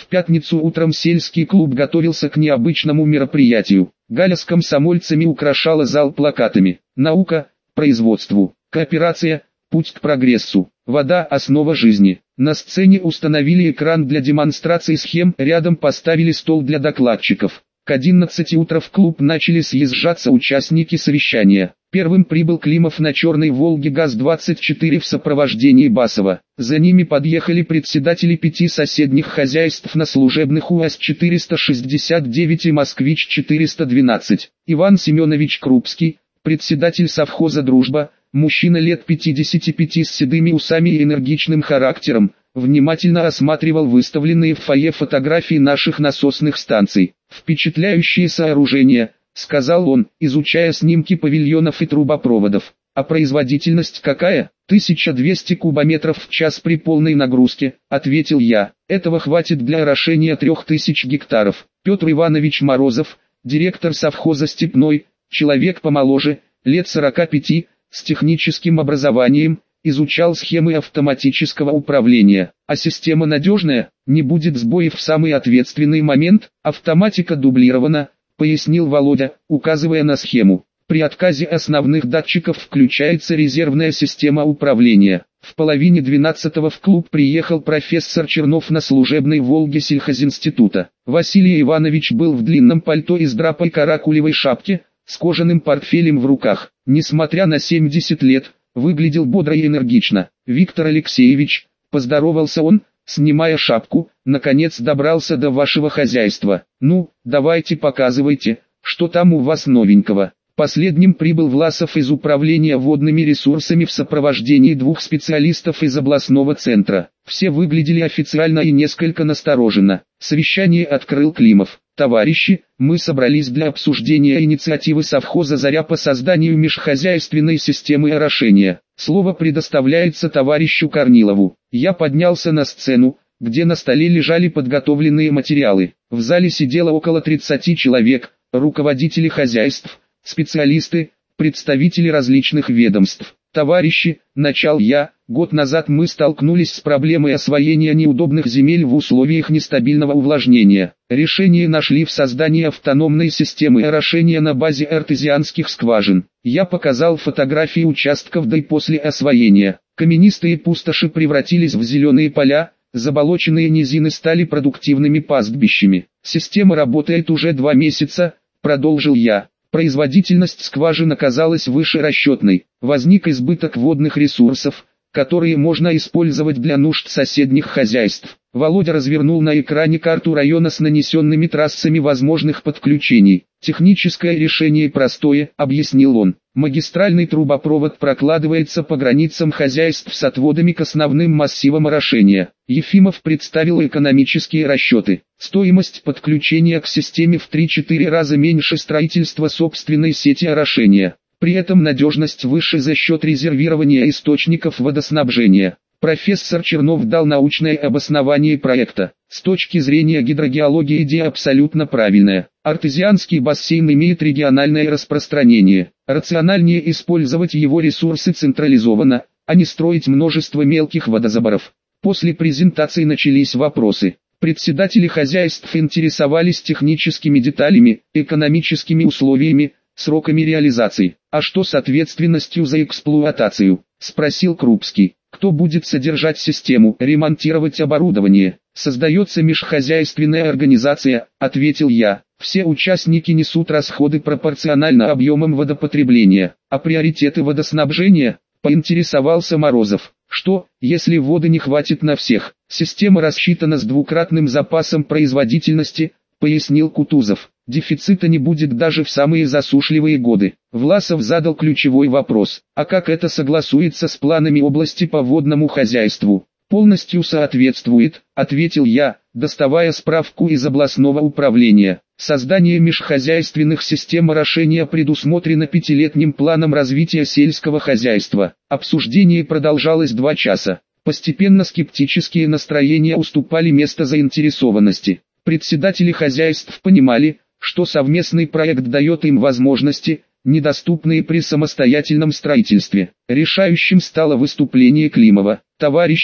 В пятницу утром сельский клуб готовился к необычному мероприятию. Галя с комсомольцами украшала зал плакатами: «Наука, производству, кооперация, путь к прогрессу, вода – основа жизни». На сцене установили экран для демонстрации схем, рядом поставили стол для докладчиков. К 11 утра в клуб начали съезжаться участники совещания. Первым прибыл Климов на черной «Волге ГАЗ-24» в сопровождении Басова. За ними подъехали председатели 5 соседних хозяйств на служебных УАЗ-469 и «Москвич-412». Иван Семенович Крупский, председатель совхоза «Дружба», мужчина лет 55 с седыми усами и энергичным характером, внимательно осматривал выставленные в фойе фотографии наших насосных станций. «Впечатляющие сооружения», — сказал он, изучая снимки павильонов и трубопроводов. «А производительность какая?» 1200 кубометров в час при полной нагрузке, ответил я. «Этого хватит для орошения 3000 гектаров». Петр Иванович Морозов, директор совхоза «Степной», человек помоложе, лет 45, с техническим образованием, изучал схемы автоматического управления. «А система надежная, не будет сбоев в самый ответственный момент, автоматика дублирована», пояснил Володя, указывая на схему. «При отказе основных датчиков включается резервная система управления». В половине 12-го в клуб приехал профессор Чернов на служебной «Волге» сельхозинститута. Василий Иванович был в длинном пальто из драпа и каракулевой шапке, с кожаным портфелем в руках. Несмотря на 70 лет, выглядел бодро и энергично. «Виктор Алексеевич», поздоровался он, снимая шапку, «наконец добрался до вашего хозяйства. Ну, давайте показывайте, что там у вас новенького». Последним прибыл Власов из управления водными ресурсами в сопровождении 2 специалистов из областного центра. Все выглядели официально и несколько настороженно. Совещание открыл Климов. «Товарищи, мы собрались для обсуждения инициативы совхоза «Заря» по созданию межхозяйственной системы орошения. Слово предоставляется товарищу Корнилову». Я поднялся на сцену, где на столе лежали подготовленные материалы. В зале сидело около 30 человек, руководители хозяйств, специалисты, представители различных ведомств. «Товарищи», — начал я, — «год назад мы столкнулись с проблемой освоения неудобных земель в условиях нестабильного увлажнения. Решение нашли в создании автономной системы орошения на базе артезианских скважин». Я показал фотографии участков до и после освоения. Каменистые пустоши превратились в зеленые поля, заболоченные низины стали продуктивными пастбищами. «Система работает уже 2 месяца», — продолжил я. Производительность скважин оказалась выше расчетной. Возник избыток водных ресурсов, которые можно использовать для нужд соседних хозяйств. Володя развернул на экране карту района с нанесенными трассами возможных подключений. «Техническое решение простое», — объяснил он. «Магистральный трубопровод прокладывается по границам хозяйств с отводами к основным массивам орошения». Ефимов представил экономические расчеты. Стоимость подключения к системе в 3-4 раза меньше строительства собственной сети орошения. При этом надежность выше за счет резервирования источников водоснабжения. Профессор Чернов дал научное обоснование проекта. С точки зрения гидрогеологии идея абсолютно правильная. Артезианский бассейн имеет региональное распространение. Рациональнее использовать его ресурсы централизованно, а не строить множество мелких водозаборов. После презентации начались вопросы. Председатели хозяйств интересовались техническими деталями, экономическими условиями, сроками реализации. «А что с ответственностью за эксплуатацию?» – спросил Крупский. «Кто будет содержать систему, ремонтировать оборудование?» «Создается межхозяйственная организация», – ответил я. «Все участники несут расходы пропорционально объемам водопотребления». «А приоритеты водоснабжения?» – поинтересовался Морозов. «Что, если воды не хватит на всех? Система рассчитана с двукратным запасом производительности», — пояснил Кутузов. «Дефицита не будет даже в самые засушливые годы». Власов задал ключевой вопрос: «А как это согласуется с планами области по водному хозяйству?» «Полностью соответствует», — ответил я, доставая справку из областного управления. Создание межхозяйственных систем орошения предусмотрено 5-летним планом развития сельского хозяйства. Обсуждение продолжалось 2 часа. Постепенно скептические настроения уступали место заинтересованности. Председатели хозяйств понимали, что совместный проект дает им возможности, недоступные при самостоятельном строительстве. Решающим стало выступление Климова. «Товарищи,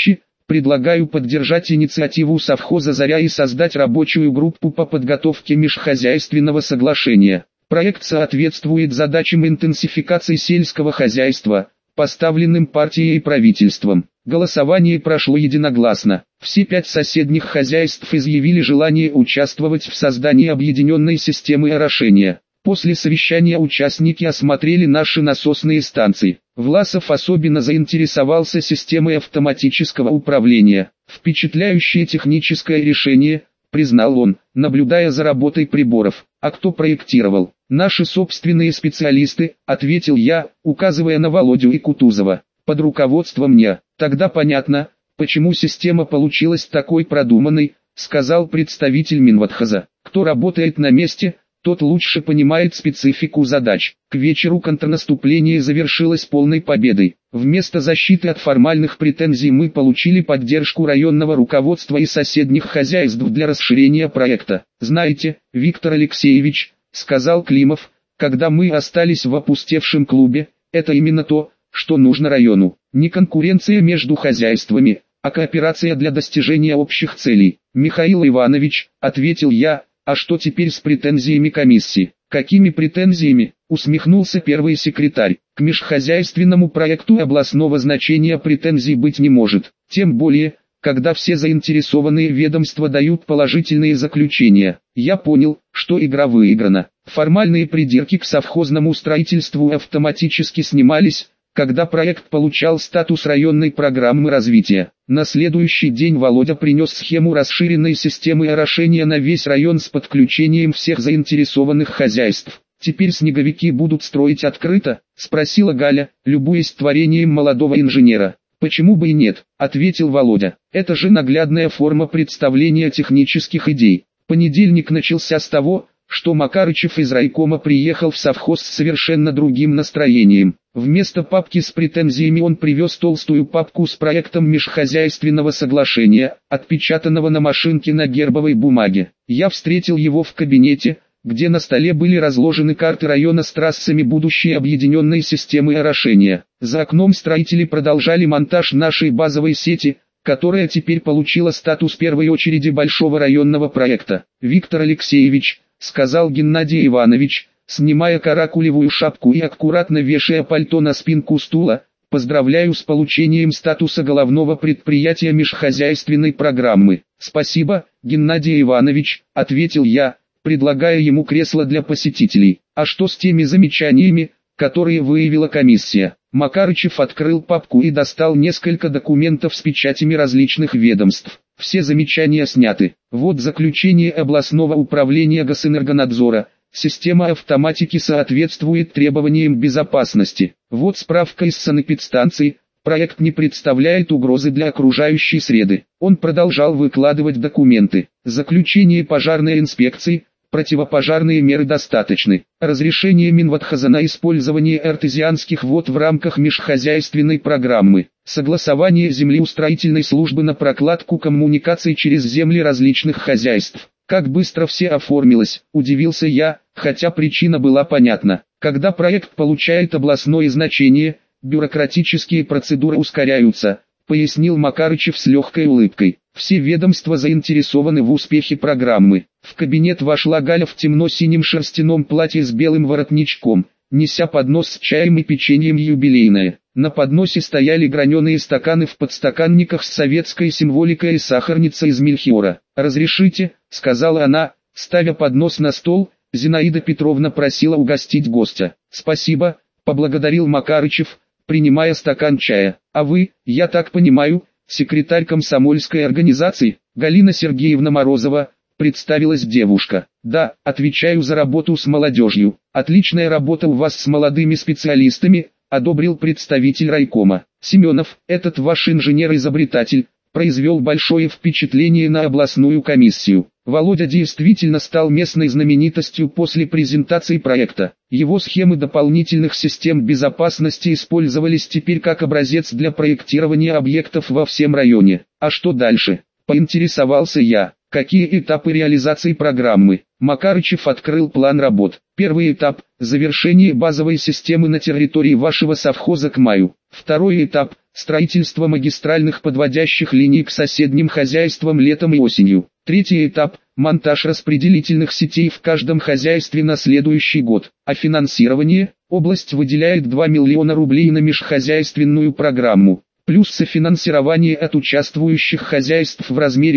Предлагаю поддержать инициативу совхоза «Заря» и создать рабочую группу по подготовке межхозяйственного соглашения. Проект соответствует задачам интенсификации сельского хозяйства, поставленным партией и правительством. Голосование прошло единогласно. Все 5 соседних хозяйств изъявили желание участвовать в создании объединенной системы орошения. После совещания участники осмотрели наши насосные станции. Власов особенно заинтересовался системой автоматического управления. Впечатляющее техническое решение, признал он, наблюдая за работой приборов. А кто проектировал? Наши собственные специалисты, ответил я, указывая на Володю и Кутузова. Под руководством НЯ. Тогда понятно, почему система получилась такой продуманной, сказал представитель Минводхоза. Кто работает на месте, тот лучше понимает специфику задач. К вечеру контрнаступление завершилось полной победой. Вместо защиты от формальных претензий мы получили поддержку районного руководства и соседних хозяйств для расширения проекта. Знаете, Виктор Алексеевич, сказал Климов, когда мы остались в опустевшем клубе, это именно то, что нужно району. Не конкуренция между хозяйствами, а кооперация для достижения общих целей. Михаил Иванович, ответил я, а что теперь с претензиями комиссии? Какими претензиями? Усмехнулся первый секретарь. К межхозяйственному проекту областного значения претензий быть не может. Тем более, когда все заинтересованные ведомства дают положительные заключения. Я понял, что игра выиграна. Формальные придирки к совхозному строительству автоматически снимались, когда проект получал статус районной программы развития. На следующий день Володя принес схему расширенной системы орошения на весь район с подключением всех заинтересованных хозяйств. «Теперь снеговики будут строить открыто?» – спросила Галя, любуясь творением молодого инженера. «Почему бы и нет?» – ответил Володя. «Это же наглядная форма представления технических идей». Понедельник начался с того, что Макарычев из райкома приехал в совхоз с совершенно другим настроением. Вместо папки с претензиями он привез толстую папку с проектом межхозяйственного соглашения, отпечатанного на машинке на гербовой бумаге. Я встретил его в кабинете, где на столе были разложены карты района с трассами будущей объединенной системы орошения. За окном строители продолжали монтаж нашей базовой сети, которая теперь получила статус первой очереди большого районного проекта. «Виктор Алексеевич», — сказал Геннадий Иванович, снимая каракулевую шапку и аккуратно вешая пальто на спинку стула, «поздравляю с получением статуса головного предприятия межхозяйственной программы». «Спасибо, Геннадий Иванович», — ответил я, предлагая ему кресло для посетителей. «А что с теми замечаниями, которые выявила комиссия?» Макарычев открыл папку и достал несколько документов с печатями различных ведомств. «Все замечания сняты. Вот заключение областного управления Госэнергонадзора. Система автоматики соответствует требованиям безопасности. Вот справка из санэпидстанции. Проект не представляет угрозы для окружающей среды». Он продолжал выкладывать документы. Заключение пожарной инспекции. Противопожарные меры достаточны. Разрешение Минводхоза на использование артезианских вод в рамках межхозяйственной программы. Согласование землеустроительной службы на прокладку коммуникаций через земли различных хозяйств. Как быстро все оформилось, удивился я, хотя причина была понятна. Когда проект получает областное значение, бюрократические процедуры ускоряются, пояснил Макарычев с легкой улыбкой. Все ведомства заинтересованы в успехе программы. В кабинет вошла Галя в темно-синем шерстяном платье с белым воротничком, неся поднос с чаем и печеньем юбилейное. На подносе стояли граненые стаканы в подстаканниках с советской символикой и сахарница из мельхиора. «Разрешите», — сказала она, ставя поднос на стол, Зинаида Петровна просила угостить гостя. «Спасибо», — поблагодарил Макарычев, принимая стакан чая. «А вы, я так понимаю, секретарь комсомольской организации?» «Галина Сергеевна Морозова», — представилась девушка. «Да, отвечаю за работу с молодежью. Отличная работа у вас с молодыми специалистами», — одобрил представитель райкома. «Семенов, этот ваш инженер-изобретатель, произвел большое впечатление на областную комиссию. Володя действительно стал местной знаменитостью после презентации проекта. Его схемы дополнительных систем безопасности использовались теперь как образец для проектирования объектов во всем районе. А что дальше?» — поинтересовался я. «Какие этапы реализации программы?» Макарычев открыл план работ. «Первый этап – завершение базовой системы на территории вашего совхоза к маю. Второй этап – Строительство магистральных подводящих линий к соседним хозяйствам летом и осенью. Третий этап – монтаж распределительных сетей в каждом хозяйстве на следующий год. А финансирование? Область выделяет 2 миллиона рублей на межхозяйственную программу, плюс софинансирование от участвующих хозяйств в размере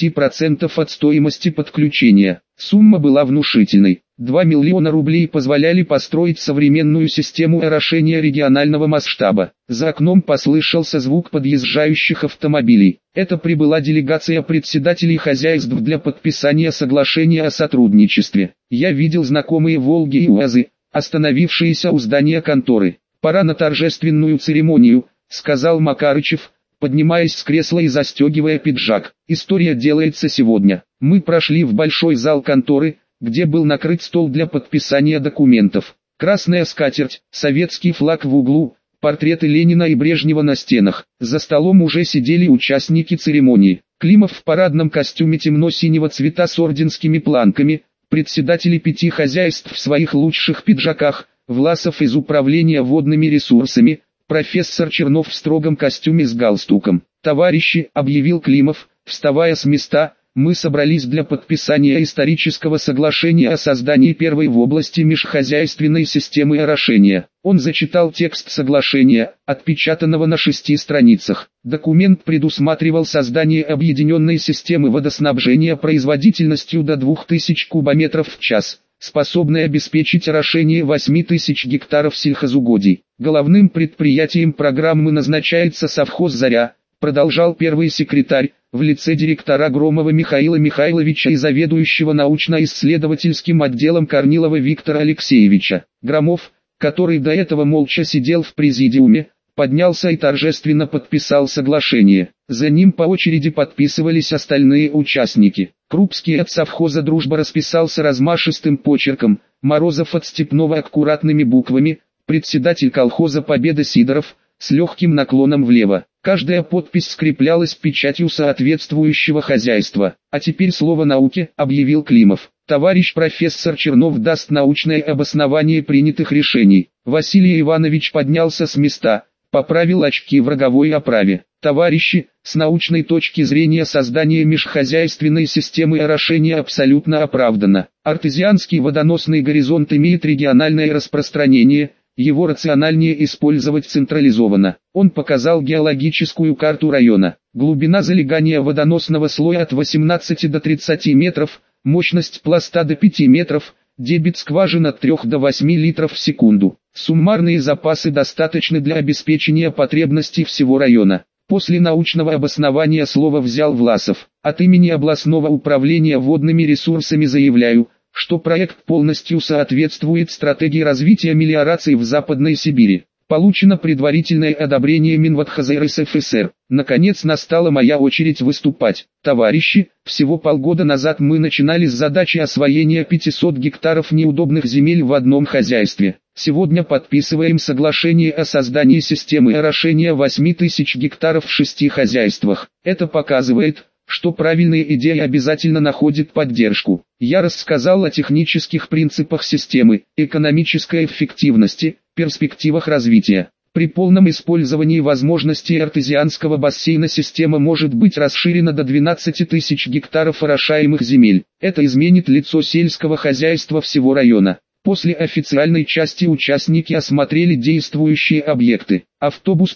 20% от стоимости подключения. Сумма была внушительной. 2 миллиона рублей позволяли построить современную систему орошения регионального масштаба. За окном послышался звук подъезжающих автомобилей. Это прибыла делегация председателей хозяйств для подписания соглашения о сотрудничестве. Я видел знакомые «Волги» и УАЗы, остановившиеся у здания конторы. «Пора на торжественную церемонию», — сказал Макарычев, поднимаясь с кресла и застегивая пиджак. «История делается сегодня». Мы прошли в большой зал конторы, где был накрыт стол для подписания документов. Красная скатерть, советский флаг в углу, портреты Ленина и Брежнева на стенах. За столом уже сидели участники церемонии. Климов в парадном костюме темно-синего цвета с орденскими планками, председатели 5 хозяйств в своих лучших пиджаках, Власов из управления водными ресурсами, профессор Чернов в строгом костюме с галстуком. «Товарищи», — объявил Климов, вставая с места, — «мы собрались для подписания исторического соглашения о создании первой в области межхозяйственной системы орошения». Он зачитал текст соглашения, отпечатанного на 6 страницах. Документ предусматривал создание объединенной системы водоснабжения производительностью до 2000 кубометров в час, способной обеспечить орошение 8000 гектаров сельхозугодий. Головным предприятием программы назначается совхоз «Заря», продолжал первый секретарь, в лице директора Громова Михаила Михайловича и заведующего научно-исследовательским отделом Корнилова Виктора Алексеевича. Громов, который до этого молча сидел в президиуме, поднялся и торжественно подписал соглашение. За ним по очереди подписывались остальные участники. Крупский от совхоза «Дружба» расписался размашистым почерком, Морозов от Степного аккуратными буквами, председатель колхоза «Победа» Сидоров, с легким наклоном влево. Каждая подпись скреплялась печатью соответствующего хозяйства. «А теперь слово науке», — объявил Климов. «Товарищ профессор Чернов даст научное обоснование принятых решений». Василий Иванович поднялся с места, поправил очки в роговой оправе. «Товарищи, с научной точки зрения создание межхозяйственной системы орошения абсолютно оправдано. Артезианский водоносный горизонт имеет региональное распространение, его рациональнее использовать централизованно». Он показал геологическую карту района. Глубина залегания водоносного слоя от 18 до 30 метров, мощность пласта до 5 метров, дебит скважин от 3 до 8 литров в секунду. Суммарные запасы достаточны для обеспечения потребностей всего района. После научного обоснования слово взял Власов. От имени областного управления водными ресурсами заявляю, что проект полностью соответствует стратегии развития мелиорации в Западной Сибири. Получено предварительное одобрение Минводхоза РСФСР. Наконец настала моя очередь выступать. Товарищи, всего полгода назад мы начинали с задачи освоения 500 гектаров неудобных земель в одном хозяйстве. Сегодня подписываем соглашение о создании системы орошения 8000 гектаров в 6 хозяйствах. Это показывает, что правильные идеи обязательно находят поддержку. Я рассказал о технических принципах системы, экономической эффективности, перспективах развития. При полном использовании возможностей артезианского бассейна система может быть расширена до 12 тысяч гектаров орошаемых земель. Это изменит лицо сельского хозяйства всего района. После официальной части участники осмотрели действующие объекты. Автобус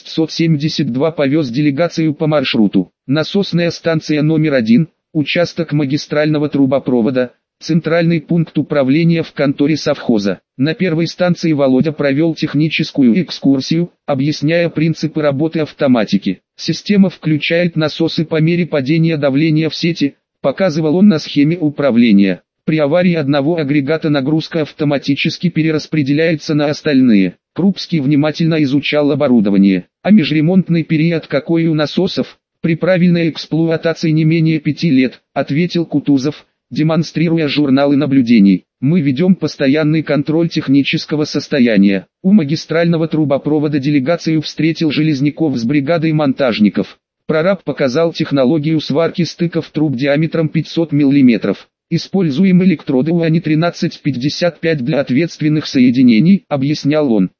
ПАЗ-672 повез делегацию по маршруту. Насосная станция номер 1, участок магистрального трубопровода, центральный пункт управления в конторе совхоза. На первой станции Володя провел техническую экскурсию, объясняя принципы работы автоматики. Система включает насосы по мере падения давления в сети, показывал он на схеме управления. При аварии одного агрегата нагрузка автоматически перераспределяется на остальные. Крупский внимательно изучал оборудование. А межремонтный период какой у насосов? При правильной эксплуатации не менее 5 лет, ответил Кутузов, демонстрируя журналы наблюдений. Мы ведем постоянный контроль технического состояния. У магистрального трубопровода делегацию встретил Железняков с бригадой монтажников. Прораб показал технологию сварки стыков труб диаметром 500 мм. Используем электроды УАНИ 1355 для ответственных соединений, объяснял он.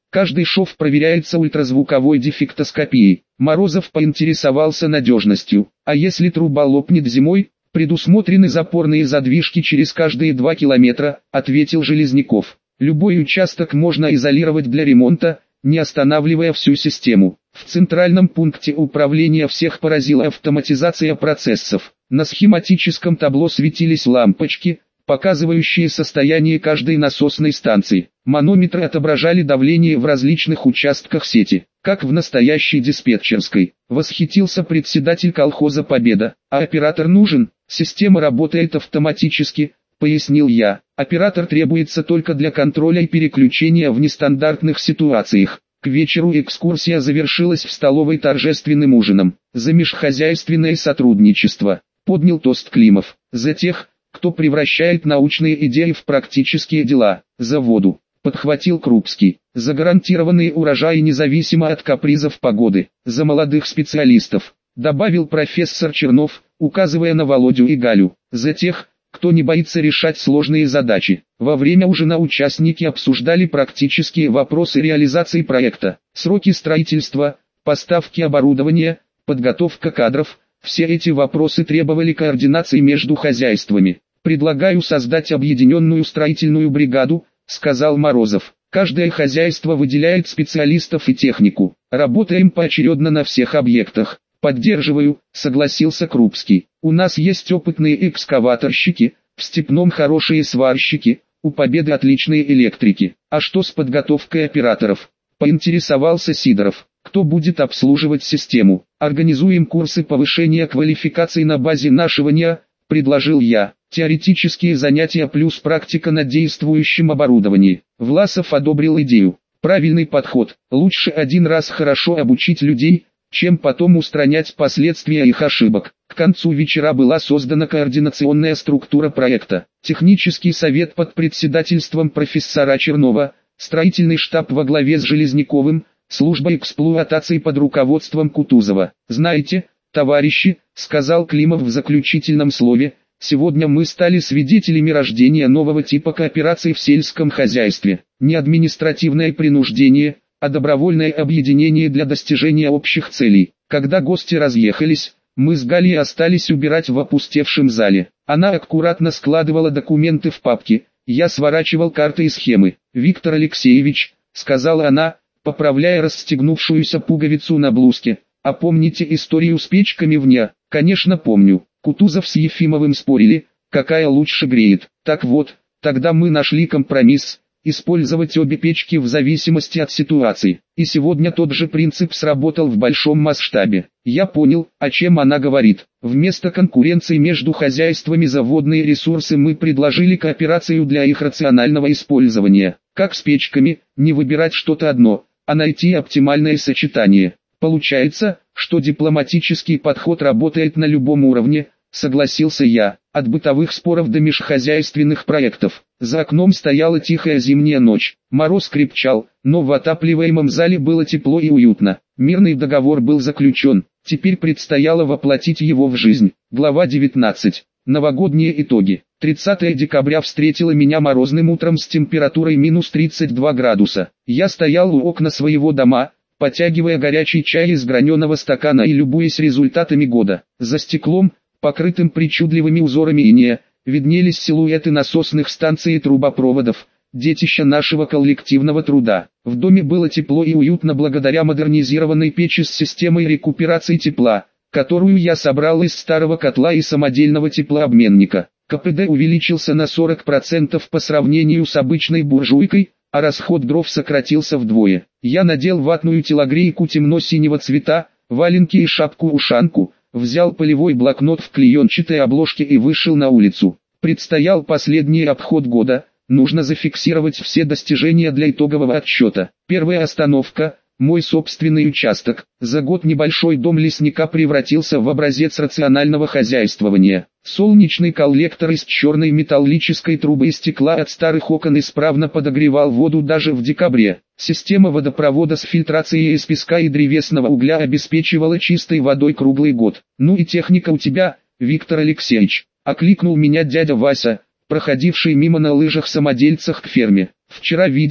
Каждый шов проверяется ультразвуковой дефектоскопией. Морозов поинтересовался надежностью. А если труба лопнет зимой? Предусмотрены запорные задвижки через каждые 2 километра, ответил Железняков. Любой участок можно изолировать для ремонта, не останавливая всю систему. В центральном пункте управления всех поразила автоматизация процессов. На схематическом табло светились лампочки, показывающие состояние каждой насосной станции. Манометры отображали давление в различных участках сети, как в настоящей диспетчерской. Восхитился председатель колхоза «Победа». А оператор нужен? Система работает автоматически, пояснил я. Оператор требуется только для контроля и переключения в нестандартных ситуациях. К вечеру экскурсия завершилась в столовой торжественным ужином. За межхозяйственное сотрудничество. Поднял тост Климов. За тех, кто превращает научные идеи в практические дела. За воду. Подхватил Крупский. За гарантированные урожаи независимо от капризов погоды. За молодых специалистов. Добавил профессор Чернов, указывая на Володю и Галю. За тех, кто не боится решать сложные задачи. Во время ужина участники обсуждали практические вопросы реализации проекта. Сроки строительства, поставки оборудования, подготовка кадров. Все эти вопросы требовали координации между хозяйствами. «Предлагаю создать объединенную строительную бригаду», — сказал Морозов. «Каждое хозяйство выделяет специалистов и технику. Работаем поочередно на всех объектах». «Поддерживаю», — согласился Крупский. «У нас есть опытные экскаваторщики, в Степном хорошие сварщики, у Победы отличные электрики. А что с подготовкой операторов?» — поинтересовался Сидоров. «Кто будет обслуживать систему? Организуем курсы повышения квалификации на базе нашего НИА», — предложил я. «Теоретические занятия плюс практика на действующем оборудовании». Власов одобрил идею. «Правильный подход. Лучше один раз хорошо обучить людей, чем потом устранять последствия их ошибок». К концу вечера была создана координационная структура проекта. Технический совет под председательством профессора Чернова, строительный штаб во главе с Железняковым, служба эксплуатации под руководством Кутузова. «Знаете, товарищи», — сказал Климов в заключительном слове, «сегодня мы стали свидетелями рождения нового типа кооперации в сельском хозяйстве. Не административное принуждение, а добровольное объединение для достижения общих целей». Когда гости разъехались, мы с Галей остались убирать в опустевшем зале. Она аккуратно складывала документы в папки, я сворачивал карты и схемы. «Виктор Алексеевич», — сказала она, поправляя расстегнувшуюся пуговицу на блузке, «а помните историю с печками в НИА?» «Конечно помню. Кутузов с Ефимовым спорили, какая лучше греет. Так вот, тогда мы нашли компромисс, использовать обе печки в зависимости от ситуации. И сегодня тот же принцип сработал в большом масштабе. Я понял, о чем она говорит. Вместо конкуренции между хозяйствами за водные ресурсы мы предложили кооперацию для их рационального использования. Как с печками, не выбирать что-то одно, а найти оптимальное сочетание. Получается, что дипломатический подход работает на любом уровне, согласился я, от бытовых споров до межхозяйственных проектов. За окном стояла тихая зимняя ночь, мороз крепчал, но в отапливаемом зале было тепло и уютно. Мирный договор был заключен, теперь предстояло воплотить его в жизнь. Глава 19. Новогодние итоги. 30 декабря встретило меня морозным утром с температурой минус 32 градуса. Я стоял у окна своего дома, потягивая горячий чай из граненого стакана и любуясь результатами года. За стеклом, покрытым причудливыми узорами инея, виднелись силуэты насосных станций и трубопроводов, детища нашего коллективного труда. В доме было тепло и уютно благодаря модернизированной печи с системой рекуперации тепла, которую я собрал из старого котла и самодельного теплообменника. КПД увеличился на 40% по сравнению с обычной буржуйкой, а расход дров сократился вдвое. Я надел ватную телогрейку темно-синего цвета, валенки и шапку-ушанку, взял полевой блокнот в клеенчатой обложке и вышел на улицу. Предстоял последний обход года, нужно зафиксировать все достижения для итогового отчета. Первая остановка – мой собственный участок. За год небольшой дом лесника превратился в образец рационального хозяйствования. Солнечный коллектор из черной металлической трубы и стекла от старых окон исправно подогревал воду даже в декабре. Система водопровода с фильтрацией из песка и древесного угля обеспечивала чистой водой круглый год. «Ну и техника у тебя, Виктор Алексеевич», — окликнул меня дядя Вася, проходивший мимо на лыжах-самодельцах к ферме. «Вчера видел,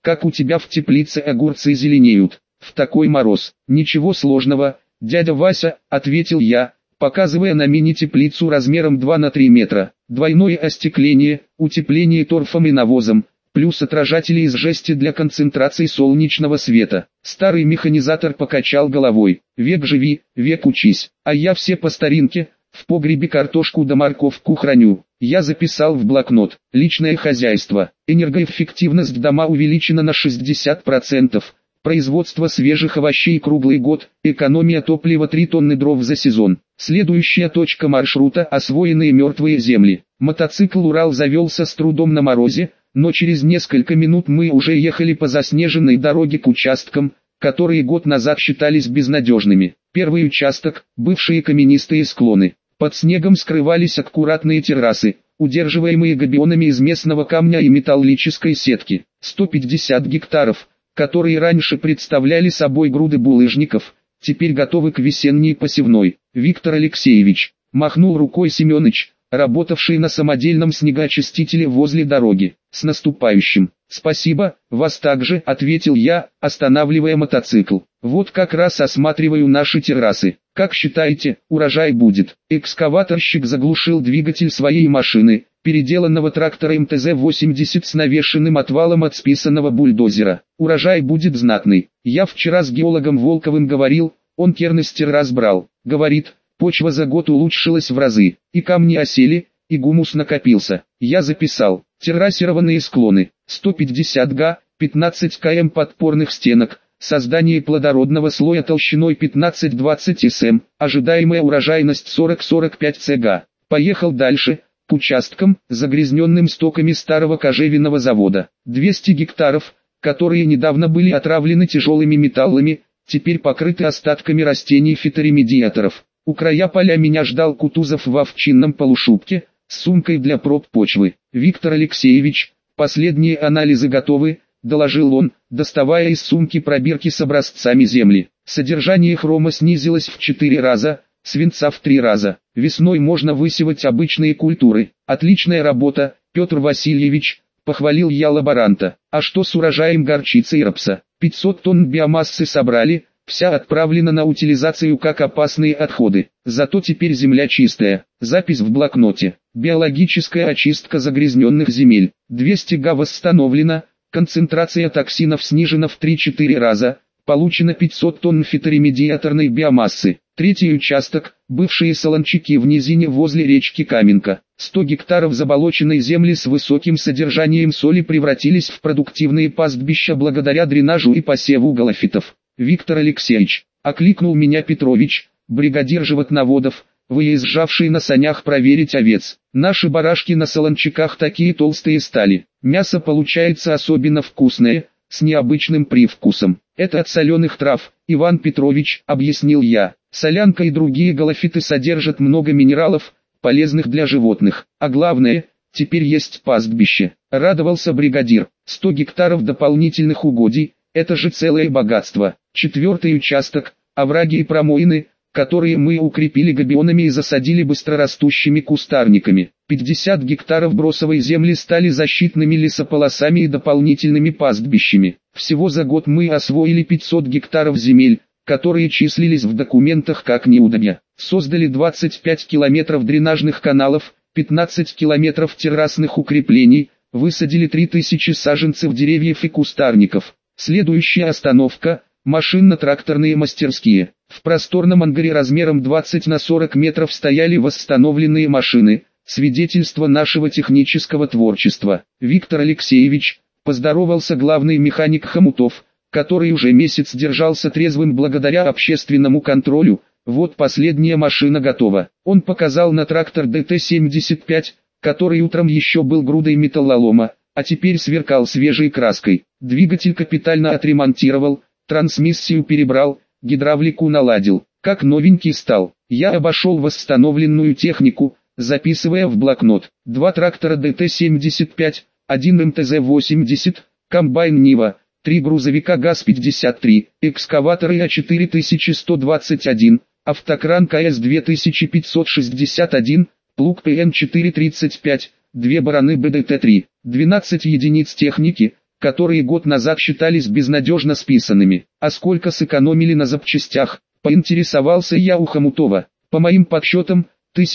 как у тебя в теплице огурцы зеленеют, в такой мороз. Ничего сложного, дядя Вася, ответил я, показывая на мини-теплицу размером 2 на 3 метра. Двойное остекление, утепление торфом и навозом, плюс отражатели из жести для концентрации солнечного света. Старый механизатор покачал головой. Век живи, век учись, а я все по старинке, в погребе картошку да морковку храню. Я записал в блокнот. Личное хозяйство. Энергоэффективность дома увеличена на 60%. Производство свежих овощей круглый год. Экономия топлива 3 тонны дров за сезон. Следующая точка маршрута – освоенные мертвые земли. Мотоцикл «Урал» завелся с трудом на морозе, но через несколько минут мы уже ехали по заснеженной дороге к участкам, которые год назад считались безнадежными. Первый участок – бывшие каменистые склоны. Под снегом скрывались аккуратные террасы, удерживаемые габионами из местного камня и металлической сетки. 150 гектаров, которые раньше представляли собой груды булыжников, теперь готовы к весенней посевной. Виктор Алексеевич, махнул рукой Семеныч, работавший на самодельном снегоочистителе возле дороги. С наступающим. Спасибо, вас также, ответил я, останавливая мотоцикл. Вот как раз осматриваю наши террасы. Как считаете, урожай будет? Экскаваторщик заглушил двигатель своей машины, переделанного трактора МТЗ-80 с навешенным отвалом от списанного бульдозера. Урожай будет знатный. Я вчера с геологом Волковым говорил, он кернестер разбрал. Говорит, почва за год улучшилась в разы, и камни осели, и гумус накопился. Я записал. Террасированные склоны, 150 га, 15 км подпорных стенок, создание плодородного слоя толщиной 15-20 см, ожидаемая урожайность 40-45 цга. Поехал дальше, к участкам, загрязненным стоками старого кожевенного завода. 200 гектаров, которые недавно были отравлены тяжелыми металлами, теперь покрыты остатками растений фиторемедиаторов. У края поля меня ждал Кутузов в овчинном полушубке, с сумкой для проб почвы. Виктор Алексеевич, последние анализы готовы, доложил он, доставая из сумки пробирки с образцами земли. Содержание хрома снизилось в 4 раза, свинца в 3 раза. Весной можно высевать обычные культуры. Отличная работа, Петр Васильевич, похвалил я лаборанта. А что с урожаем горчицы и рапса? 500 тонн биомассы собрали, вся отправлена на утилизацию как опасные отходы. Зато теперь земля чистая. Запись в блокноте. Биологическая очистка загрязненных земель. 200 га восстановлена, концентрация токсинов снижена в 3-4 раза, получено 500 тонн фиторемедиаторной биомассы. Третий участок, бывшие солончаки в низине возле речки Каменка. 100 гектаров заболоченной земли с высоким содержанием соли превратились в продуктивные пастбища благодаря дренажу и посеву галофитов. Виктор Алексеевич, окликнул меня Петрович, бригадир животноводов, выезжавший на санях проверить овец. Наши барашки на солончаках такие толстые стали. Мясо получается особенно вкусное, с необычным привкусом. Это от соленых трав, Иван Петрович, объяснил я. Солянка и другие галофиты содержат много минералов, полезных для животных. А главное, теперь есть пастбище. Радовался бригадир. 100 гектаров дополнительных угодий, это же целое богатство. Четвертый участок, овраги и промоины, которые мы укрепили габионами и засадили быстрорастущими кустарниками. 50 гектаров бросовой земли стали защитными лесополосами и дополнительными пастбищами. Всего за год мы освоили 500 гектаров земель, которые числились в документах как неудобья. Создали 25 километров дренажных каналов, 15 километров террасных укреплений, высадили 3000 саженцев деревьев и кустарников. Следующая остановка – машинно-тракторные мастерские. В просторном ангаре размером 20 на 40 метров стояли восстановленные машины, свидетельство нашего технического творчества. Виктор Алексеевич, поздоровался главный механик хомутов, который уже месяц держался трезвым благодаря общественному контролю. Вот последняя машина готова. Он показал на трактор ДТ-75, который утром еще был грудой металлолома, а теперь сверкал свежей краской. Двигатель капитально отремонтировал, трансмиссию перебрал, гидравлику наладил, как новенький стал. Я обошел восстановленную технику, записывая в блокнот. 2 трактора ДТ-75, 1 МТЗ-80, комбайн Нива, 3 грузовика ГАЗ-53, экскаваторы А4121, автокран КС-2561, плуг ПН-435, 2 бараны БДТ-3, 12 единиц техники, которые год назад считались безнадежно списанными. А сколько сэкономили на запчастях, поинтересовался я у Хомутова. По моим подсчетам,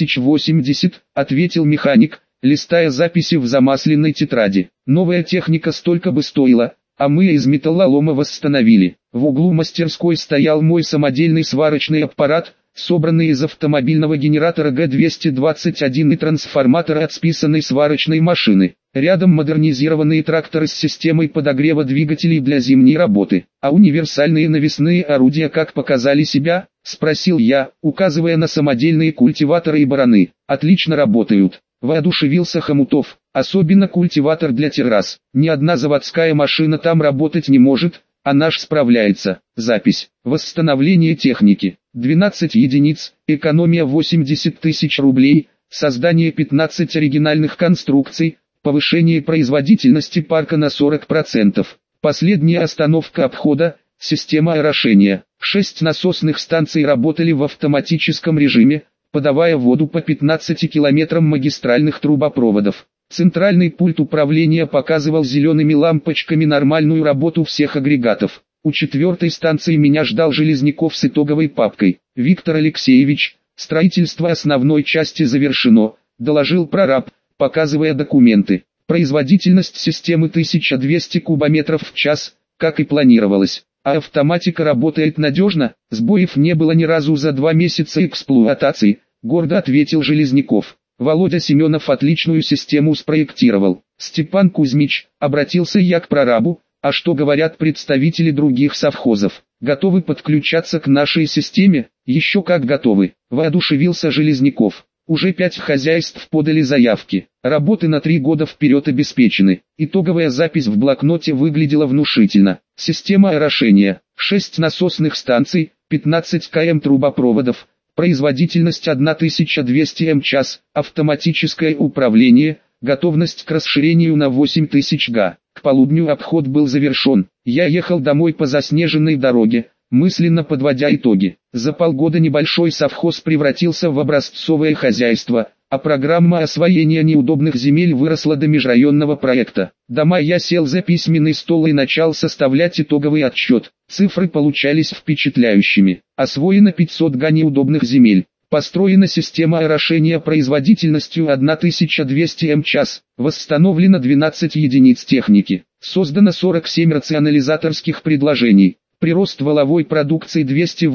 1080, ответил механик, листая записи в замасленной тетради. Новая техника столько бы стоила, а мы из металлолома восстановили. В углу мастерской стоял мой самодельный сварочный аппарат, собранный из автомобильного генератора Г221 и трансформатора от списанной сварочной машины. Рядом модернизированные тракторы с системой подогрева двигателей для зимней работы. А универсальные навесные орудия как показали себя? Спросил я, указывая на самодельные культиваторы и бараны. Отлично работают. Воодушевился Хомутов. Особенно культиватор для террас. Ни одна заводская машина там работать не может, а наш справляется. Запись. Восстановление техники. 12 единиц, экономия 80 тысяч рублей, создание 15 оригинальных конструкций, повышение производительности парка на 40%. Последняя остановка обхода, система орошения. 6 насосных станций работали в автоматическом режиме, подавая воду по 15 километрам магистральных трубопроводов. Центральный пульт управления показывал зелеными лампочками нормальную работу всех агрегатов. У 4-й станции меня ждал Железняков с итоговой папкой. «Виктор Алексеевич, строительство основной части завершено», — доложил прораб, показывая документы. Производительность системы 1200 кубометров в час, как и планировалось. А автоматика работает надежно, сбоев не было ни разу за 2 месяца эксплуатации, гордо ответил Железняков. Володя Семенов отличную систему спроектировал. Степан Кузьмич, обратился я к прорабу, а что говорят представители других совхозов? Готовы подключаться к нашей системе? Еще как готовы, воодушевился Железняков. Уже 5 хозяйств подали заявки. Работы на 3 года вперед обеспечены. Итоговая запись в блокноте выглядела внушительно. Система орошения, 6 насосных станций, 15 км трубопроводов, производительность 1200 м/час, автоматическое управление, готовность к расширению на 8000 га. К полудню обход был завершен. Я ехал домой по заснеженной дороге, мысленно подводя итоги. За полгода небольшой совхоз превратился в образцовое хозяйство, а программа освоения неудобных земель выросла до межрайонного проекта. Дома я сел за письменный стол и начал составлять итоговый отчет. Цифры получались впечатляющими. Освоено 500 га неудобных земель. Построена система орошения производительностью 1200 м/час. Восстановлено 12 единиц техники. Создано 47 рационализаторских предложений. Прирост валовой продукции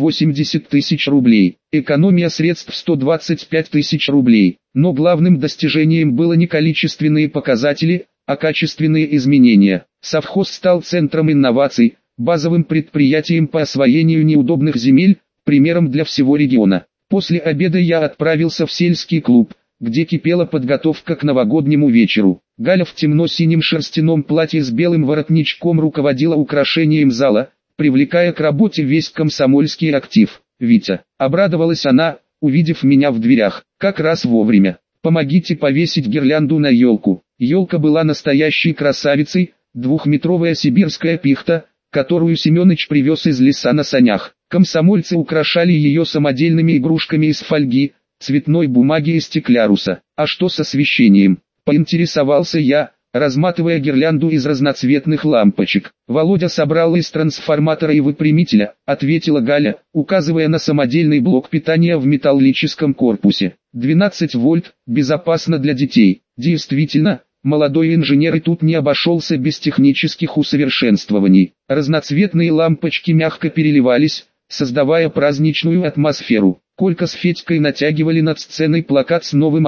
280 тысяч рублей. Экономия средств 125 тысяч рублей. Но главным достижением было не количественные показатели, а качественные изменения. Совхоз стал центром инноваций, базовым предприятием по освоению неудобных земель, примером для всего региона. После обеда я отправился в сельский клуб, где кипела подготовка к новогоднему вечеру. Галя в темно-синем шерстяном платье с белым воротничком руководила украшением зала, привлекая к работе весь комсомольский актив. «Витя», — обрадовалась она, увидев меня в дверях, — «как раз вовремя. Помогите повесить гирлянду на елку». Елка была настоящей красавицей, 2-метровая сибирская пихта, которую Семёныч привез из леса на санях. Комсомольцы украшали ее самодельными игрушками из фольги, цветной бумаги и стекляруса. «А что с освещением?» — поинтересовался я, разматывая гирлянду из разноцветных лампочек. «Володя собрал из трансформатора и выпрямителя», — ответила Галя, указывая на самодельный блок питания в металлическом корпусе. 12 вольт, безопасно для детей. Действительно, молодой инженер и тут не обошелся без технических усовершенствований. Разноцветные лампочки мягко переливались, создавая праздничную атмосферу. Колька с Федькой натягивали над сценой плакат с новым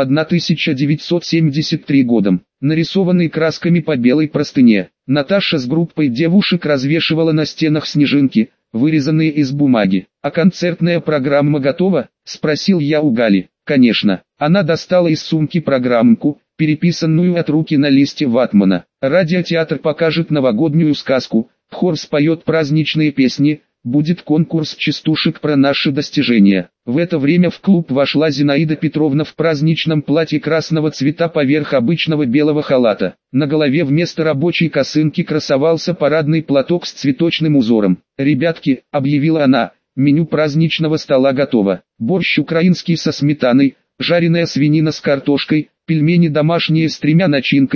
1973 годом, нарисованный красками по белой простыне. Наташа с группой девушек развешивала на стенах снежинки, вырезанные из бумаги. «А концертная программа готова?» — спросил я у Гали. «Конечно». Она достала из сумки программку, переписанную от руки на листе ватмана. Радиотеатр покажет новогоднюю сказку, хор споет праздничные песни, будет конкурс частушек про наши достижения. В это время в клуб вошла Зинаида Петровна в праздничном платье красного цвета поверх обычного белого халата. На голове вместо рабочей косынки красовался парадный платок с цветочным узором. «Ребятки», — объявила она, — «меню праздничного стола готово. Борщ украинский со сметаной, жареная свинина с картошкой, пельмени домашние с 3 начинками,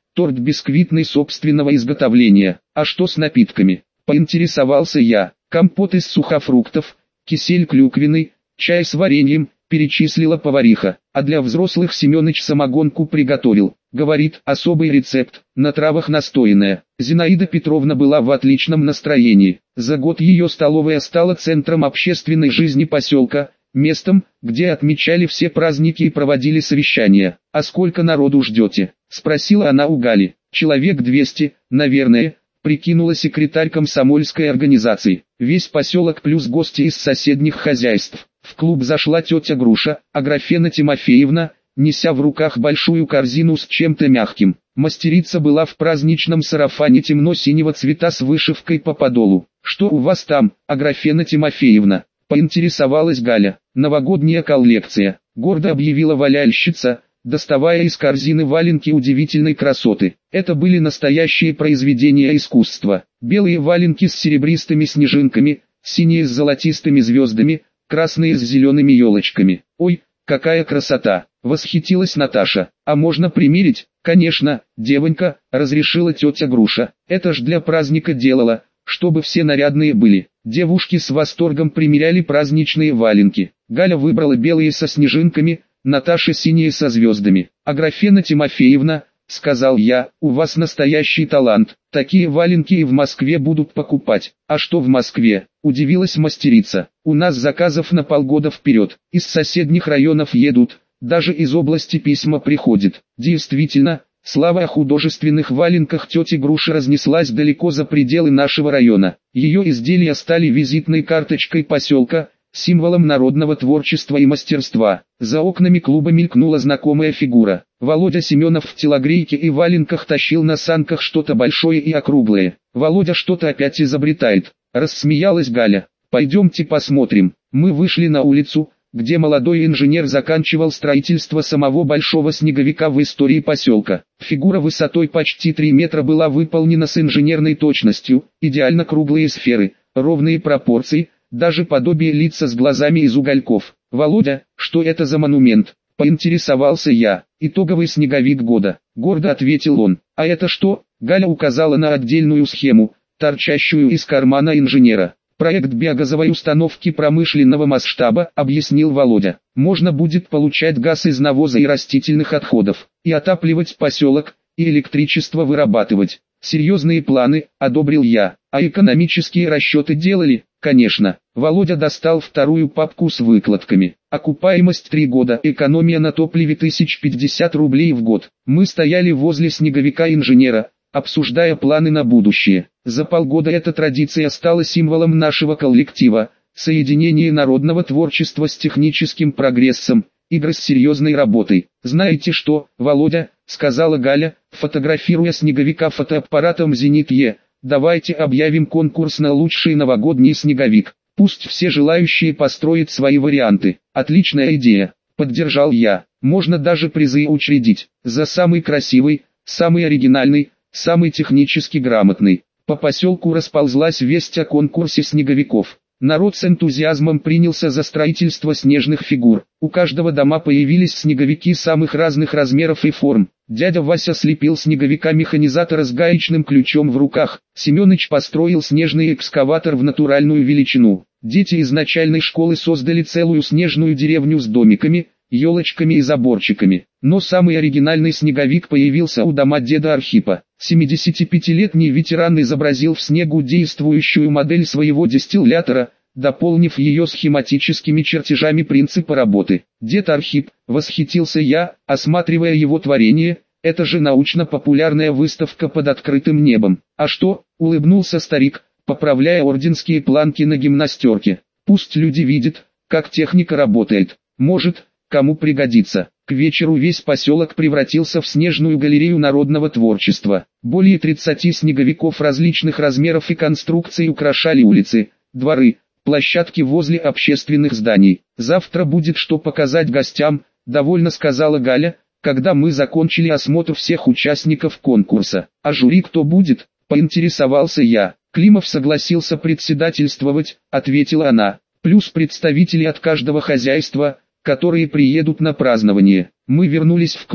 торт бисквитный собственного изготовления. А что с напитками? Поинтересовался я. Компот из сухофруктов, кисель клюквенный, чай с вареньем, перечислила повариха. А для взрослых Семёныч самогонку приготовил. Говорит, особый рецепт, на травах настоянная. Зинаида Петровна была в отличном настроении. За год ее столовая стала центром общественной жизни поселка, местом, где отмечали все праздники и проводили совещания. «А сколько народу ждете?» – спросила она у Гали. «Человек 200, наверное», – прикинула секретарь комсомольской организации. «Весь поселок плюс гости из соседних хозяйств». В клуб зашла тетя Груша, Аграфена Тимофеевна, неся в руках большую корзину с чем-то мягким. Мастерица была в праздничном сарафане темно-синего цвета с вышивкой по подолу. «Что у вас там, Аграфена Тимофеевна?» – поинтересовалась Галя. «Новогодняя коллекция», – гордо объявила валяльщица, доставая из корзины валенки удивительной красоты. Это были настоящие произведения искусства. Белые валенки с серебристыми снежинками, синие с золотистыми звездами, красные с зелеными елочками. «Ой, какая красота!» — восхитилась Наташа. «А можно примерить?» «Конечно, девонька», — разрешила тетя Груша. «Это ж для праздника делала, чтобы все нарядные были». Девушки с восторгом примеряли праздничные валенки. Галя выбрала белые со снежинками, Наташа синие со звездами. «Аграфена Тимофеевна», — сказал я, — «у вас настоящий талант. Такие валенки и в Москве будут покупать». «А что в Москве?» — удивилась мастерица. «У нас заказов на полгода вперед. Из соседних районов едут, даже из области письма приходит». Действительно, слава о художественных валенках тети Груши разнеслась далеко за пределы нашего района. Ее изделия стали визитной карточкой поселка, символом народного творчества и мастерства. За окнами клуба мелькнула знакомая фигура. Володя Семенов в телогрейке и валенках тащил на санках что-то большое и округлое. «Володя что-то опять изобретает», — рассмеялась Галя. «Пойдемте посмотрим». Мы вышли на улицу, где молодой инженер заканчивал строительство самого большого снеговика в истории поселка. Фигура высотой почти 3 метра была выполнена с инженерной точностью, идеально круглые сферы, ровные пропорции, даже подобие лица с глазами из угольков. «Володя, что это за монумент?» — поинтересовался я. «Итоговый снеговик года», — гордо ответил он. «А это что?» — Галя указала на отдельную схему, торчащую из кармана инженера. «Проект биогазовой установки промышленного масштаба», — объяснил Володя. «Можно будет получать газ из навоза и растительных отходов, и отапливать поселок, и электричество вырабатывать. Серьезные планы», — одобрил я. «А экономические расчеты делали?» «Конечно». Володя достал вторую папку с выкладками. «Окупаемость 3 года, экономия на топливе 1050 рублей в год». Мы стояли возле снеговика инженера, обсуждая планы на будущее. За полгода эта традиция стала символом нашего коллектива, соединение народного творчества с техническим прогрессом, игры с серьезной работой. «Знаете что, Володя», — сказала Галя, фотографируя снеговика фотоаппаратом «Зенит-Е», «давайте объявим конкурс на лучший новогодний снеговик. Пусть все желающие построят свои варианты». «Отличная идея», — поддержал я. «Можно даже призы учредить. За самый красивый, самый оригинальный, самый технически грамотный». По поселку расползлась весть о конкурсе снеговиков. Народ с энтузиазмом принялся за строительство снежных фигур. У каждого дома появились снеговики самых разных размеров и форм. Дядя Вася слепил снеговика-механизатора с гаечным ключом в руках. Семёныч построил снежный экскаватор в натуральную величину. Дети из начальной школы создали целую снежную деревню с домиками, елочками и заборчиками. Но самый оригинальный снеговик появился у дома деда Архипа. 75-летний ветеран изобразил в снегу действующую модель своего дистиллятора, дополнив ее схематическими чертежами принципа работы. «Дед Архип», — восхитился я, осматривая его творение, — «это же научно-популярная выставка под открытым небом». «А что?» — улыбнулся старик, поправляя орденские планки на гимнастерке. «Пусть люди видят, как техника работает. Может, кому пригодится». К вечеру весь поселок превратился в снежную галерею народного творчества. Более 30 снеговиков различных размеров и конструкций украшали улицы, дворы, площадки возле общественных зданий. «Завтра будет что показать гостям», — довольно сказала Галя, когда мы закончили осмотр всех участников конкурса. «А жюри кто будет?» — поинтересовался я. «Климов согласился председательствовать», — ответила она. «Плюс представители от каждого хозяйства, которые приедут на празднование». Мы вернулись в клуб,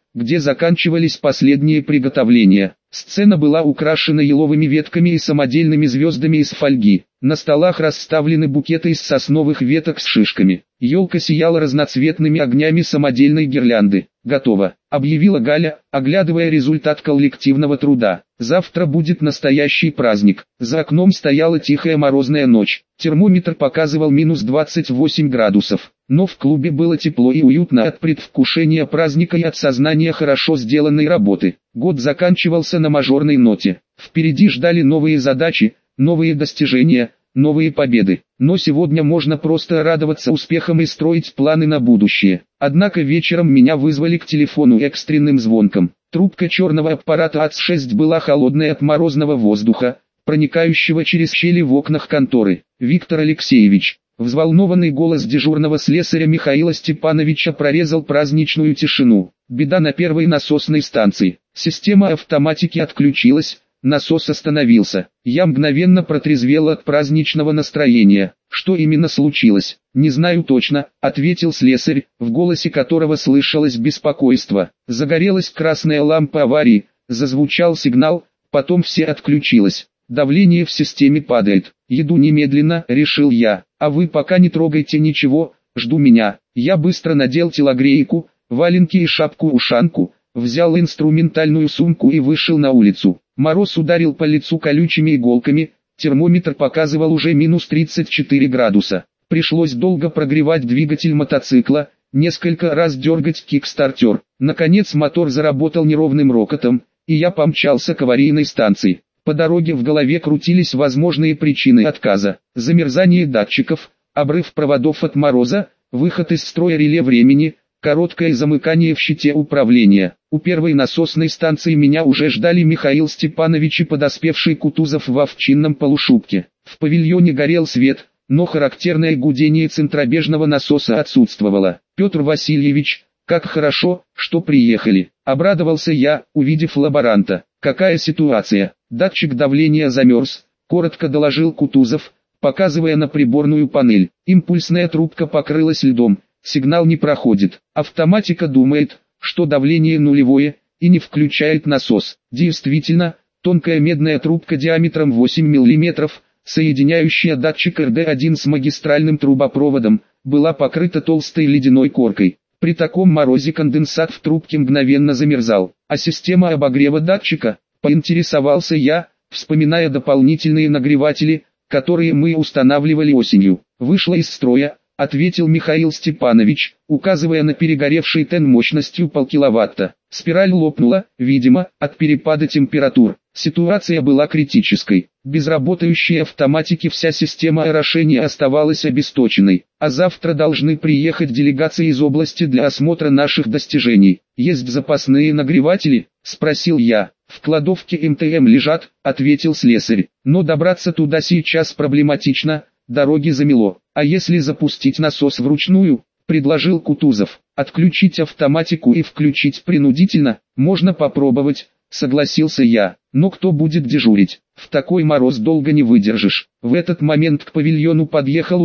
где заканчивались последние приготовления. Сцена была украшена еловыми ветками и самодельными звездами из фольги. На столах расставлены букеты из сосновых веток с шишками. Елка сияла разноцветными огнями самодельной гирлянды. «Готово», — объявила Галя, оглядывая результат коллективного труда. «Завтра будет настоящий праздник». За окном стояла тихая морозная ночь. Термометр показывал минус 28 градусов. Но в клубе было тепло и уютно от предвкушения праздника и от сознания хорошо сделанной работы. Год заканчивался на мажорной ноте. Впереди ждали новые задачи, новые достижения, новые победы. Но сегодня можно просто радоваться успехам и строить планы на будущее. Однако вечером меня вызвали к телефону экстренным звонком. Трубка черного аппарата АЦ-6 была холодной от морозного воздуха, проникающего через щели в окнах конторы. «Виктор Алексеевич». Взволнованный голос дежурного слесаря Михаила Степановича прорезал праздничную тишину. «Беда на первой насосной станции. Система автоматики отключилась, насос остановился». Я мгновенно протрезвел от праздничного настроения. «Что именно случилось?» «Не знаю точно», — ответил слесарь, в голосе которого слышалось беспокойство. Загорелась красная лампа аварии, зазвучал сигнал, потом все отключилось. «Давление в системе падает. Еду немедленно», — решил я. «А вы пока не трогайте ничего, жду меня». Я быстро надел телогрейку, валенки и шапку-ушанку, взял инструментальную сумку и вышел на улицу. Мороз ударил по лицу колючими иголками, термометр показывал уже минус 34 градуса. Пришлось долго прогревать двигатель мотоцикла, несколько раз дергать кикстартер. Наконец мотор заработал неровным рокотом, и я помчался к аварийной станции. По дороге в голове крутились возможные причины отказа: замерзание датчиков, обрыв проводов от мороза, выход из строя реле времени, короткое замыкание в щите управления. У первой насосной станции меня уже ждали Михаил Степанович и подоспевший Кутузов в овчинном полушубке. В павильоне горел свет, но характерное гудение центробежного насоса отсутствовало. «Петр Васильевич, как хорошо, что приехали», — обрадовался я, увидев лаборанта. «Какая ситуация?» «Датчик давления замерз», — коротко доложил Кутузов, показывая на приборную панель. «Импульсная трубка покрылась льдом, сигнал не проходит. Автоматика думает, что давление нулевое, и не включает насос». Действительно, тонкая медная трубка диаметром 8 мм, соединяющая датчик РД-1 с магистральным трубопроводом, была покрыта толстой ледяной коркой. При таком морозе конденсат в трубке мгновенно замерзал. «А система обогрева датчика?» — поинтересовался я, вспоминая дополнительные нагреватели, которые мы устанавливали осенью. «Вышла из строя», — ответил Михаил Степанович, указывая на перегоревший тен мощностью полкиловатта. Спираль лопнула, видимо, от перепада температур. Ситуация была критической. Без работающей автоматики вся система орошения оставалась обесточенной. «А завтра должны приехать делегации из области для осмотра наших достижений. Есть запасные нагреватели?» — спросил я. «В кладовке МТМ лежат», — ответил слесарь. «Но добраться туда сейчас проблематично, дороги замело. А если запустить насос вручную?» — предложил Кутузов. «Отключить автоматику и включить принудительно? Можно попробовать», — согласился я. «Но кто будет дежурить? В такой мороз долго не выдержишь». В этот момент к павильону подъехал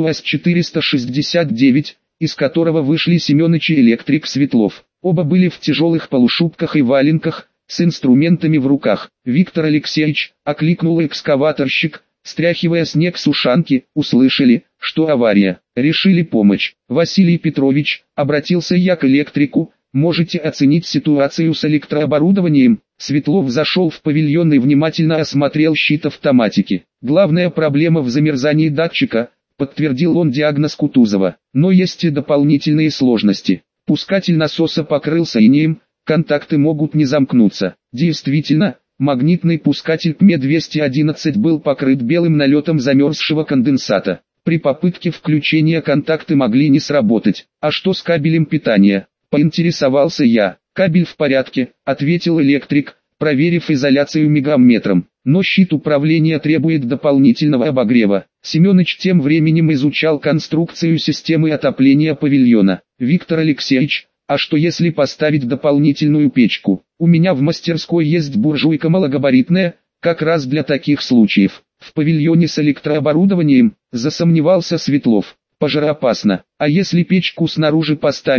УАЗ-469, из которого вышли Семёныч и электрик Светлов. Оба были в тяжелых полушубках и валенках, с инструментами в руках. «Виктор Алексеевич», — окликнул экскаваторщик, стряхивая снег с ушанки. «Услышали, что авария? Решили помочь?» «Василий Петрович», — обратился я к электрику, — «можете оценить ситуацию с электрооборудованием?» Светлов зашел в павильон и внимательно осмотрел щит автоматики. «Главная проблема в замерзании датчика», — подтвердил он диагноз Кутузова. «Но есть и дополнительные сложности. Пускатель насоса покрылся инеем, контакты могут не замкнуться». Действительно, магнитный пускатель КМЕ-211 был покрыт белым налетом замерзшего конденсата. При попытке включения контакты могли не сработать. «А что с кабелем питания?» — поинтересовался я. «Кабель в порядке», — ответил электрик, проверив изоляцию мегамметром. «Но щит управления требует дополнительного обогрева». Семёныч тем временем изучал конструкцию системы отопления павильона. «Виктор Алексеевич, а что если поставить дополнительную печку? У меня в мастерской есть буржуйка малогабаритная, как раз для таких случаев». «В павильоне с электрооборудованием?» — засомневался Светлов. «Пожароопасно. А если печку снаружи поставить?»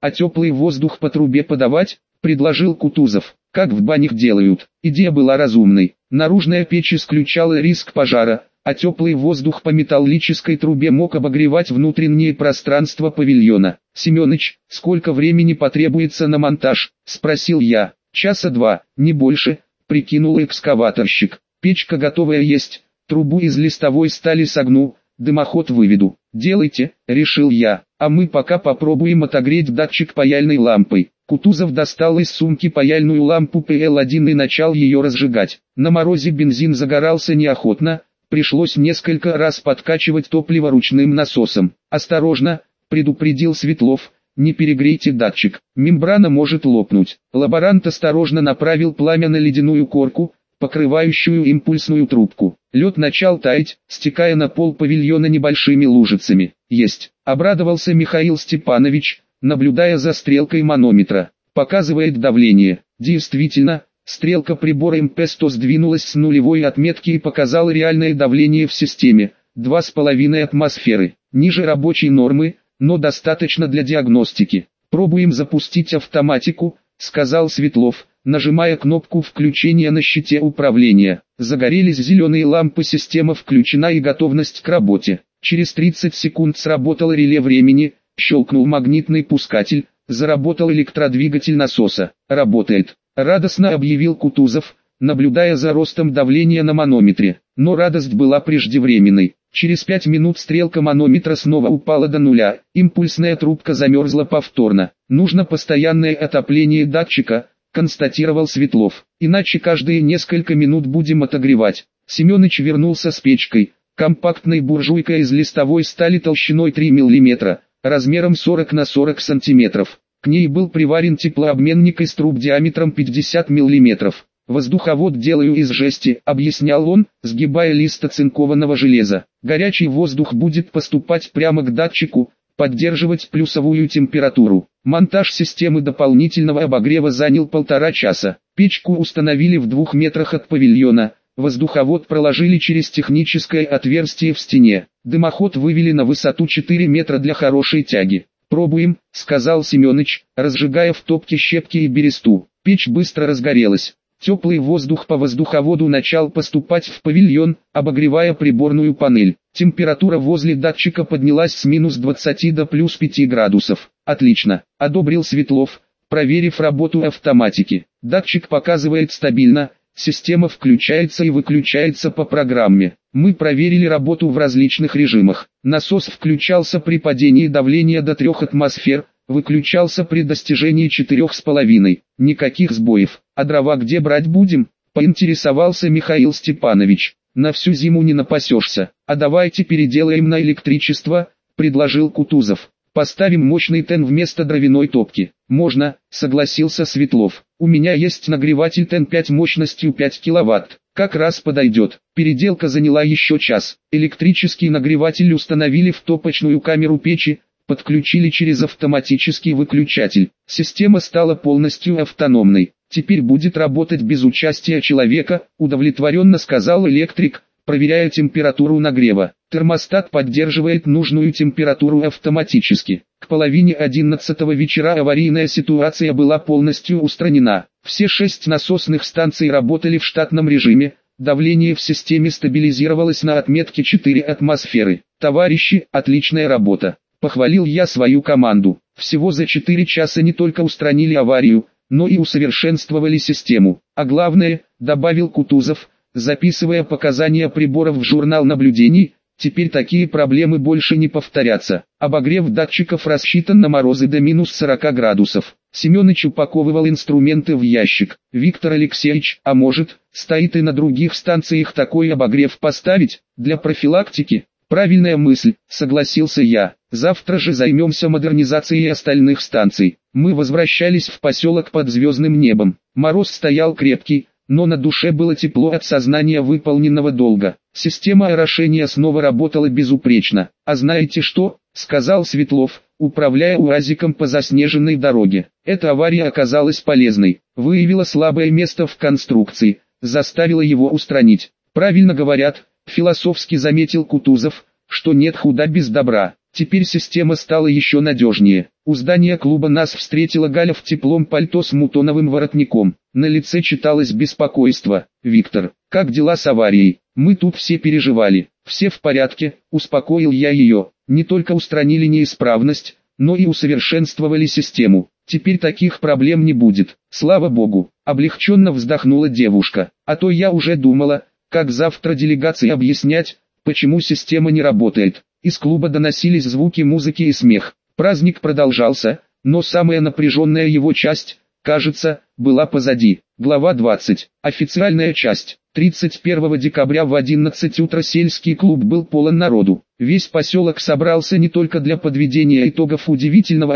а теплый воздух по трубе подавать, предложил Кутузов. Как в банях делают. Идея была разумной. Наружная печь исключала риск пожара, а теплый воздух по металлической трубе мог обогревать внутреннее пространство павильона. «Семёныч, сколько времени потребуется на монтаж?» – спросил я. «Часа 2, не больше», – прикинул экскаваторщик. «Печка готовая есть, трубу из листовой стали согну, дымоход выведу». «Делайте», – решил я, – «а мы пока попробуем отогреть датчик паяльной лампой». Кутузов достал из сумки паяльную лампу ПЛ-1 и начал ее разжигать. На морозе бензин загорался неохотно, пришлось несколько раз подкачивать топливо ручным насосом. «Осторожно», — предупредил Светлов, — «не перегрейте датчик, мембрана может лопнуть». Лаборант осторожно направил пламя на ледяную корку, покрывающую импульсную трубку. Лед начал таять, стекая на пол павильона небольшими лужицами. «Есть», — обрадовался Михаил Степанович, наблюдая за стрелкой манометра. «Показывает давление». Действительно, стрелка прибора МП-100 сдвинулась с нулевой отметки и показала реальное давление в системе – 2,5 атмосферы. Ниже рабочей нормы, но достаточно для диагностики. «Пробуем запустить автоматику», – сказал Светлов, нажимая кнопку включения на щите управления. Загорелись зеленые лампы, система включена и готовность к работе. Через 30 секунд сработало реле времени, щелкнул магнитный пускатель, заработал электродвигатель насоса. «Работает», — радостно объявил Кутузов, наблюдая за ростом давления на манометре. Но радость была преждевременной. Через 5 минут стрелка манометра снова упала до нуля, импульсная трубка замерзла повторно. «Нужно постоянное отопление датчика», — констатировал Светлов. «Иначе каждые несколько минут будем отогревать». Семёныч вернулся с печкой, компактной буржуйкой из листовой стали толщиной 3 мм, размером 40 на 40 см. К ней был приварен теплообменник из труб диаметром 50 мм. «Воздуховод делаю из жести», — объяснял он, сгибая лист оцинкованного железа. «Горячий воздух будет поступать прямо к датчику, поддерживать плюсовую температуру». Монтаж системы дополнительного обогрева занял 1,5 часа. Печку установили в 2 метрах от павильона, воздуховод проложили через техническое отверстие в стене. Дымоход вывели на высоту 4 метра для хорошей тяги. «Пробуем», — сказал Семёныч, разжигая в топке щепки и бересту. Печь быстро разгорелась. Теплый воздух по воздуховоду начал поступать в павильон, обогревая приборную панель. Температура возле датчика поднялась с минус 20 до плюс 5 градусов. «Отлично», — одобрил Светлов, проверив работу автоматики. «Датчик показывает стабильно, система включается и выключается по программе». Мы проверили работу в различных режимах. Насос включался при падении давления до 3 атмосфер, выключался при достижении 4,5. Никаких сбоев. «А дрова где брать будем?» — поинтересовался Михаил Степанович. «На всю зиму не напасешься. А давайте переделаем на электричество», — предложил Кутузов. «Поставим мощный ТЭН вместо дровяной топки». «Можно», — согласился Светлов. «У меня есть нагреватель ТЭН-5 мощностью 5 киловатт. Как раз подойдет». Переделка заняла еще час. Электрический нагреватель установили в топочную камеру печи, подключили через автоматический выключатель. Система стала полностью автономной. «Теперь будет работать без участия человека», — удовлетворенно сказал электрик, проверяя температуру нагрева. «Термостат поддерживает нужную температуру автоматически». К половине 11 вечера аварийная ситуация была полностью устранена. Все 6 насосных станций работали в штатном режиме, давление в системе стабилизировалось на отметке 4 атмосферы. «Товарищи, отличная работа», — похвалил я свою команду. Всего за 4 часа не только устранили аварию, но и усовершенствовали систему. «А главное», — добавил Кутузов, записывая показания приборов в журнал наблюдений, «теперь такие проблемы больше не повторятся». Обогрев датчиков рассчитан на морозы до минус 40 градусов. Семёныч упаковывал инструменты в ящик. «Виктор Алексеевич, а может, стоит и на других станциях такой обогрев поставить, для профилактики?» «Правильная мысль», — согласился я. «Завтра же займемся модернизацией остальных станций». Мы возвращались в поселок под звездным небом. Мороз стоял крепкий, но на душе было тепло от сознания выполненного долга. Система орошения снова работала безупречно. «А знаете что?» — сказал Светлов, управляя УАЗиком по заснеженной дороге. «Эта авария оказалась полезной. Выявила слабое место в конструкции, заставила его устранить. Правильно говорят», — философски заметил Кутузов, «что нет худа без добра». Теперь система стала еще надежнее. У здания клуба нас встретила Галя в теплом пальто с мутоновым воротником. На лице читалось беспокойство. «Виктор, как дела с аварией? Мы тут все переживали». «Все в порядке», — успокоил я ее. «Не только устранили неисправность, но и усовершенствовали систему. Теперь таких проблем не будет. Слава богу», — облегченно вздохнула девушка. «А то я уже думала, как завтра делегации объяснять, почему система не работает». Из клуба доносились звуки музыки и смех. Праздник продолжался, но самая напряженная его часть, кажется, была позади. Глава 20. Официальная часть. 31 декабря в 11 утра сельский клуб был полон народу. Весь поселок собрался не только для подведения итогов удивительного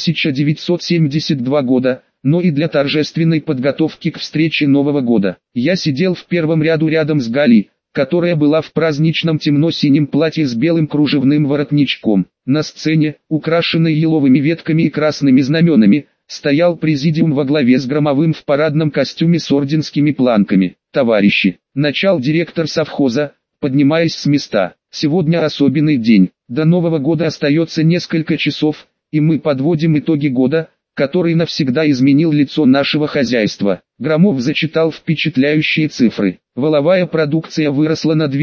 1972 года, но и для торжественной подготовки к встрече Нового года. Я сидел в первом ряду рядом с Галей, которая была в праздничном темно-синем платье с белым кружевным воротничком. На сцене, украшенной еловыми ветками и красными знаменами, стоял президиум во главе с Громовым в парадном костюме с орденскими планками. «Товарищи», — начал директор совхоза, поднимаясь с места, — «сегодня особенный день. До Нового года остается несколько часов, и мы подводим итоги года, который навсегда изменил лицо нашего хозяйства». Громов зачитал впечатляющие цифры. Валовая продукция выросла на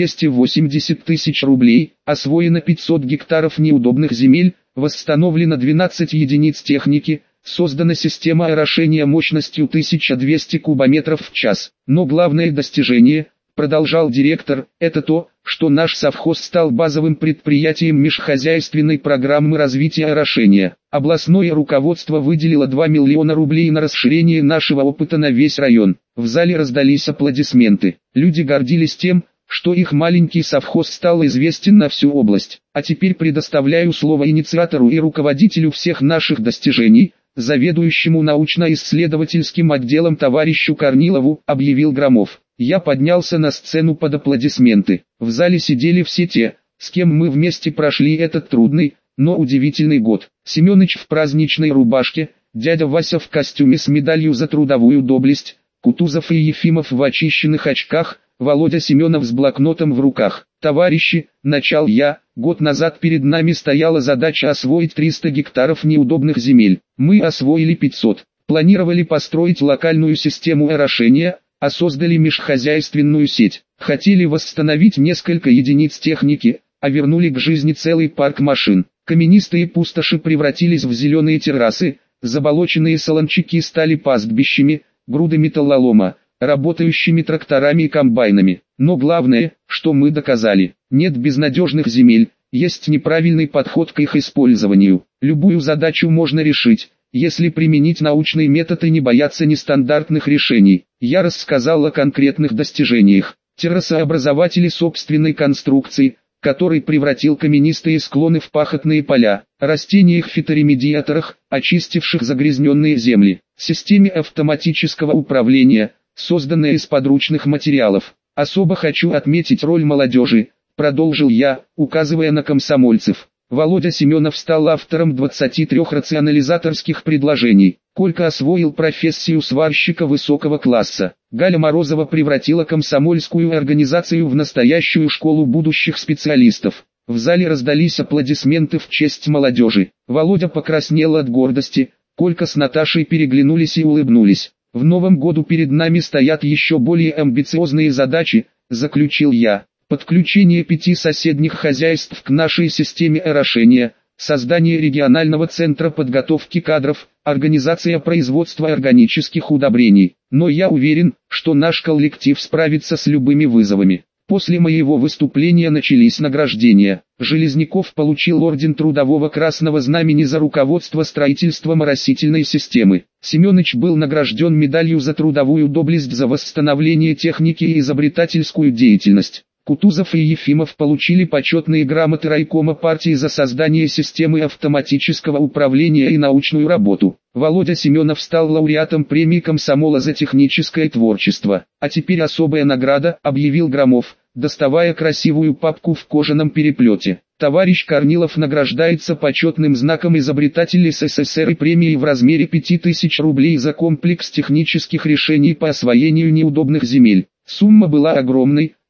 280 тысяч рублей, освоено 500 гектаров неудобных земель, восстановлено 12 единиц техники, создана система орошения мощностью 1200 кубометров в час. Но главное достижение, продолжал директор, это то, что наш совхоз стал базовым предприятием межхозяйственной программы развития орошения. Областное руководство выделило 2 миллиона рублей на расширение нашего опыта на весь район. В зале раздались аплодисменты. Люди гордились тем, что их маленький совхоз стал известен на всю область. А теперь предоставляю слово инициатору и руководителю всех наших достижений, заведующему научно-исследовательским отделом товарищу Корнилову, объявил Громов. Я поднялся на сцену под аплодисменты. В зале сидели все те, с кем мы вместе прошли этот трудный, но удивительный год. Семёныч в праздничной рубашке, дядя Вася в костюме с медалью за трудовую доблесть, Кутузов и Ефимов в очищенных очках, Володя Семенов с блокнотом в руках. «Товарищи», — начал я, — год назад перед нами стояла задача освоить 300 гектаров неудобных земель. Мы освоили 500. Планировали построить локальную систему орошения, а создали межхозяйственную сеть. Хотели восстановить несколько единиц техники, а вернули к жизни целый парк машин. Каменистые пустоши превратились в зеленые террасы, заболоченные солончаки стали пастбищами, груды металлолома, работающими тракторами и комбайнами. Но главное, что мы доказали, нет безнадежных земель, есть неправильный подход к их использованию. Любую задачу можно решить, если применить научный метод и не бояться нестандартных решений. Я рассказал о конкретных достижениях. Террасообразователи собственной конструкции, который превратил каменистые склоны в пахотные поля, растениях-фиторемедиаторах, очистивших загрязненные земли, системе автоматического управления, созданной из подручных материалов. Особо хочу отметить роль молодежи, продолжил я, указывая на комсомольцев. Володя Семенов стал автором 23 рационализаторских предложений. Колька освоил профессию сварщика высокого класса. Галя Морозова превратила комсомольскую организацию в настоящую школу будущих специалистов. В зале раздались аплодисменты в честь молодежи. Володя покраснел от гордости, Колька с Наташей переглянулись и улыбнулись. В новом году перед нами стоят еще более амбициозные задачи, заключил я. Подключение 5 соседних хозяйств к нашей системе орошения, создание регионального центра подготовки кадров, организация производства органических удобрений. Но я уверен, что наш коллектив справится с любыми вызовами. После моего выступления начались награждения. Железняков получил орден Трудового Красного Знамени за руководство строительством оросительной системы. Семёныч был награжден медалью за трудовую доблесть за восстановление техники и изобретательскую деятельность. Кутузов и Ефимов получили почетные грамоты райкома партии за создание системы автоматического управления и научную работу. Володя Семенов стал лауреатом премии комсомола за техническое творчество. А теперь особая награда, объявил Громов, доставая красивую папку в кожаном переплете. Товарищ Корнилов награждается почетным знаком изобретатель СССР и премией в размере 5000 рублей за комплекс технических решений по освоению неудобных земель. Сумма была огромной,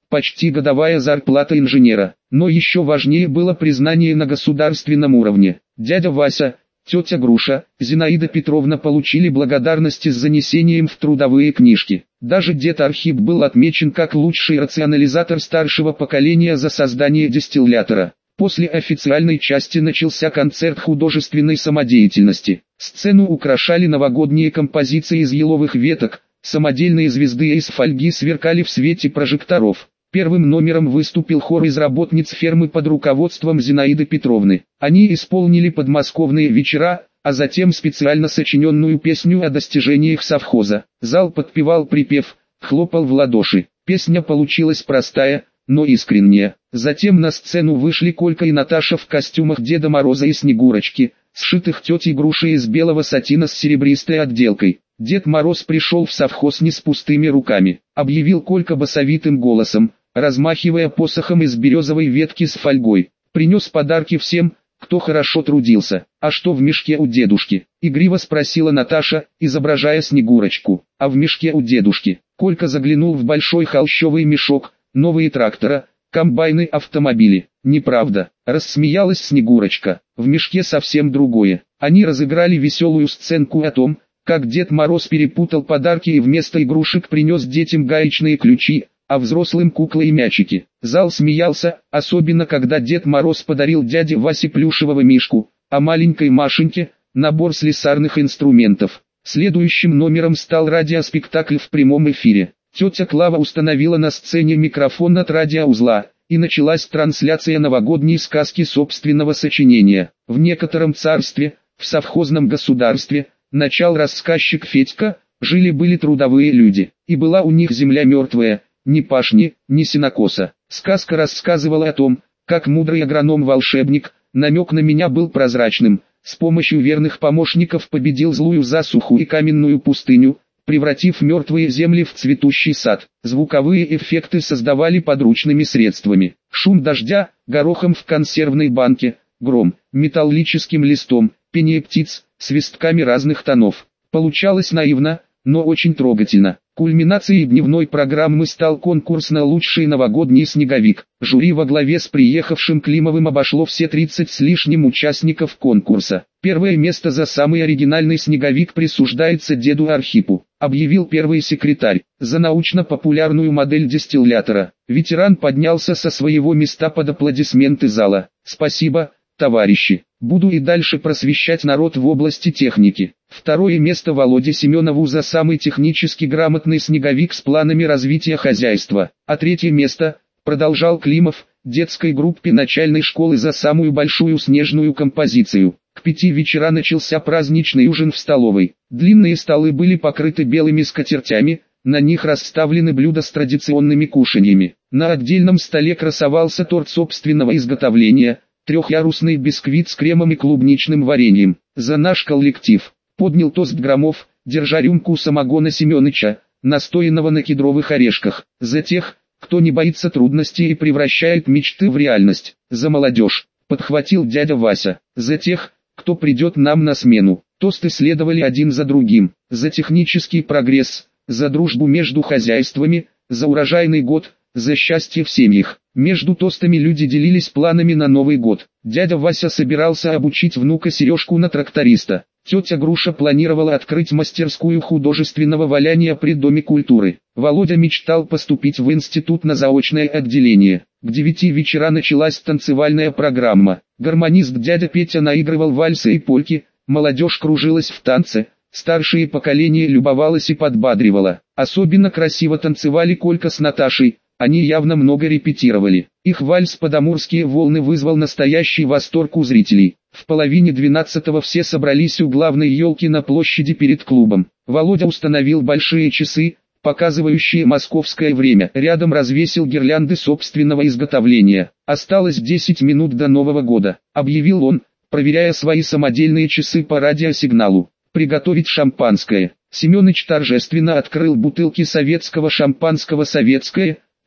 почти годовая зарплата инженера. Но еще важнее было признание на государственном уровне. Дядя Вася, тетя Груша, Зинаида Петровна получили благодарности с занесением в трудовые книжки. Даже дед Архип был отмечен как лучший рационализатор старшего поколения за создание дистиллятора. После официальной части начался концерт художественной самодеятельности. Сцену украшали новогодние композиции из еловых веток, самодельные звезды из фольги сверкали в свете прожекторов. Первым номером выступил хор из работниц фермы под руководством Зинаиды Петровны. Они исполнили подмосковные вечера, а затем специально сочиненную песню о достижениях совхоза. Зал подпевал припев, хлопал в ладоши. Песня получилась простая, но искренняя. Затем на сцену вышли Колька и Наташа в костюмах Деда Мороза и Снегурочки, сшитых тетей Грушей из белого сатина с серебристой отделкой. Дед Мороз пришел в совхоз не с пустыми руками, объявил Колька басовитым голосом, размахивая посохом из березовой ветки с фольгой. Принес подарки всем, кто хорошо трудился. «А что в мешке у дедушки?» — игриво спросила Наташа, изображая Снегурочку. «А в мешке у дедушки». Колька заглянул в большой холщовый мешок, новые трактора, комбайны, автомобили. «Неправда», — рассмеялась Снегурочка, — «в мешке совсем другое». Они разыграли веселую сценку о том, как Дед Мороз перепутал подарки и вместо игрушек принес детям гаечные ключи, а взрослым куклы и мячики. Зал смеялся, особенно когда Дед Мороз подарил дяде Васе плюшевого мишку, а маленькой Машеньке – набор слесарных инструментов. Следующим номером стал радиоспектакль в прямом эфире. Тетя Клава установила на сцене микрофон от радиоузла, и началась трансляция новогодней сказки собственного сочинения. В некотором царстве, в совхозном государстве, начал рассказчик Федька, жили-были трудовые люди, и была у них земля мертвая, ни пашни, ни сенокоса. Сказка рассказывала о том, как мудрый агроном-волшебник, намек на меня был прозрачным, с помощью верных помощников победил злую засуху и каменную пустыню, превратив мертвые земли в цветущий сад. Звуковые эффекты создавали подручными средствами. Шум дождя, горохом в консервной банке, гром, металлическим листом, пение птиц, свистками разных тонов. Получалось наивно, но очень трогательно. Кульминацией дневной программы стал конкурс на лучший новогодний снеговик. Жюри во главе с приехавшим Климовым обошло все 30 с лишним участников конкурса. Первое место за самый оригинальный снеговик присуждается деду Архипу, объявил первый секретарь. За научно-популярную модель дистиллятора ветеран поднялся со своего места под аплодисменты зала. «Спасибо, товарищи, буду и дальше просвещать народ в области техники». Второе место Володе Семенову за самый технически грамотный снеговик с планами развития хозяйства. А третье место, продолжал Климов, детской группе начальной школы за самую большую снежную композицию. К 5 вечера начался праздничный ужин в столовой. Длинные столы были покрыты белыми скатертями, на них расставлены блюда с традиционными кушаньями. На отдельном столе красовался торт собственного изготовления, трехъярусный бисквит с кремом и клубничным вареньем. «За наш коллектив», поднял тост Громов, держа рюмку самогона Семёныча, настоянного на кедровых орешках. «За тех, кто не боится трудностей и превращает мечты в реальность. За молодежь», подхватил дядя Вася. «За тех, кто придет нам на смену». Тосты следовали один за другим. За технический прогресс, за дружбу между хозяйствами, за урожайный год, за счастье в семьях. Между тостами люди делились планами на Новый год. Дядя Вася собирался обучить внука Сережку на тракториста. Тетя Груша планировала открыть мастерскую художественного валяния при Доме культуры. Володя мечтал поступить в институт на заочное отделение. К 9 вечера началась танцевальная программа. Гармонист дядя Петя наигрывал вальсы и польки, молодежь кружилась в танце, старшее поколение любовалось и подбадривало. Особенно красиво танцевали Колька с Наташей, они явно много репетировали. Их вальс под амурские волны вызвал настоящий восторг у зрителей. В половине 12-го все собрались у главной елки на площади перед клубом. Володя установил большие часы, показывающие московское время. Рядом развесил гирлянды собственного изготовления. «Осталось 10 минут до Нового года», — объявил он, проверяя свои самодельные часы по радиосигналу. «Приготовить шампанское». Семёныч торжественно открыл бутылки советского шампанского «Советское»,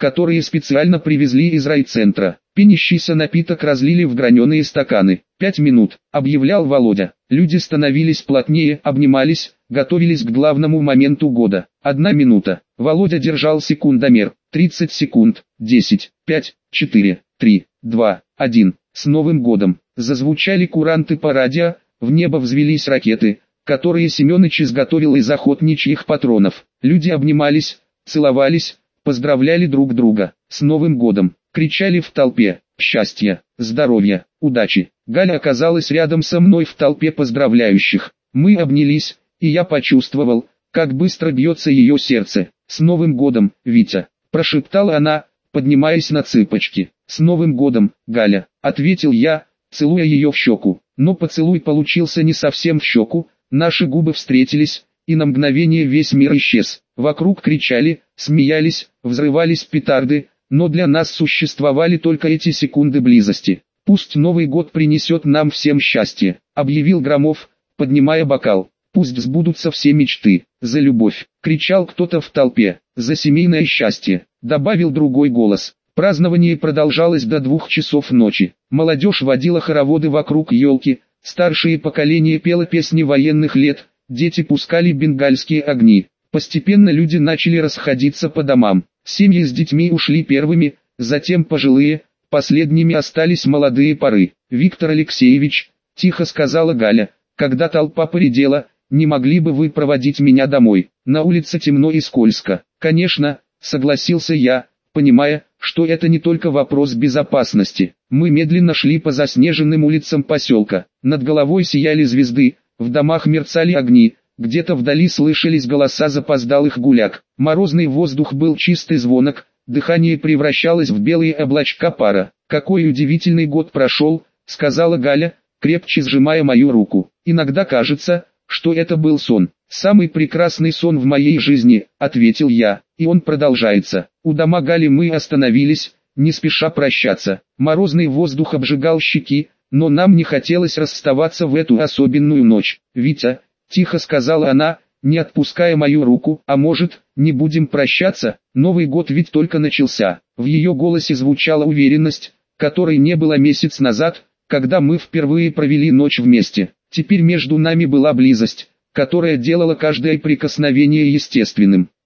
которые специально привезли из райцентра. Пенящийся напиток разлили в граненые стаканы. 5 минут, объявлял Володя. Люди становились плотнее, обнимались, готовились к главному моменту года. 1 минута. Володя держал секундомер. 30 секунд. 10, 5, 4, 3, 2, 1. С Новым годом. Зазвучали куранты по радио, в небо взвелись ракеты, которые Семёныч изготовил из охотничьих патронов. Люди обнимались, целовались, поздравляли друг друга. С Новым годом! Кричали в толпе. Счастья, здоровья, удачи. Галя оказалась рядом со мной в толпе поздравляющих. Мы обнялись, и я почувствовал, как быстро бьется ее сердце. «С Новым годом, Витя!» – прошептала она, поднимаясь на цыпочки. «С Новым годом, Галя!» – ответил я, целуя ее в щеку. Но поцелуй получился не совсем в щеку, наши губы встретились, и на мгновение весь мир исчез. Вокруг кричали, смеялись, взрывались петарды, но для нас существовали только эти секунды близости. «Пусть Новый год принесет нам всем счастье», — объявил Громов, поднимая бокал. «Пусть сбудутся все мечты, за любовь», — кричал кто-то в толпе, «за семейное счастье», — добавил другой голос. Празднование продолжалось до 2 часов ночи. Молодежь водила хороводы вокруг елки, старшее поколение пело песни военных лет, дети пускали бенгальские огни. Постепенно люди начали расходиться по домам. Семьи с детьми ушли первыми, затем пожилые, последними остались молодые пары. «Виктор Алексеевич», — тихо сказала Галя, когда толпа поредела, «не могли бы вы проводить меня домой? На улице темно и скользко». «Конечно», — согласился я, понимая, что это не только вопрос безопасности. Мы медленно шли по заснеженным улицам поселка. Над головой сияли звезды, в домах мерцали огни, где-то вдали слышались голоса запоздалых гуляк. Морозный воздух был чистый звонок, дыхание превращалось в белые облачка пара. «Какой удивительный год прошел», — сказала Галя, крепче сжимая мою руку. «Иногда кажется, что это был сон. Самый прекрасный сон в моей жизни», — ответил я, и он продолжается. У дома Гали мы остановились, не спеша прощаться. Морозный воздух обжигал щеки, но нам не хотелось расставаться в эту особенную ночь. «Витя», — тихо сказала она, не отпуская мою руку, «а может, не будем прощаться? Новый год ведь только начался». В ее голосе звучала уверенность, которой не было месяц назад, когда мы впервые провели ночь вместе. Теперь между нами была близость, которая делала каждое прикосновение естественным.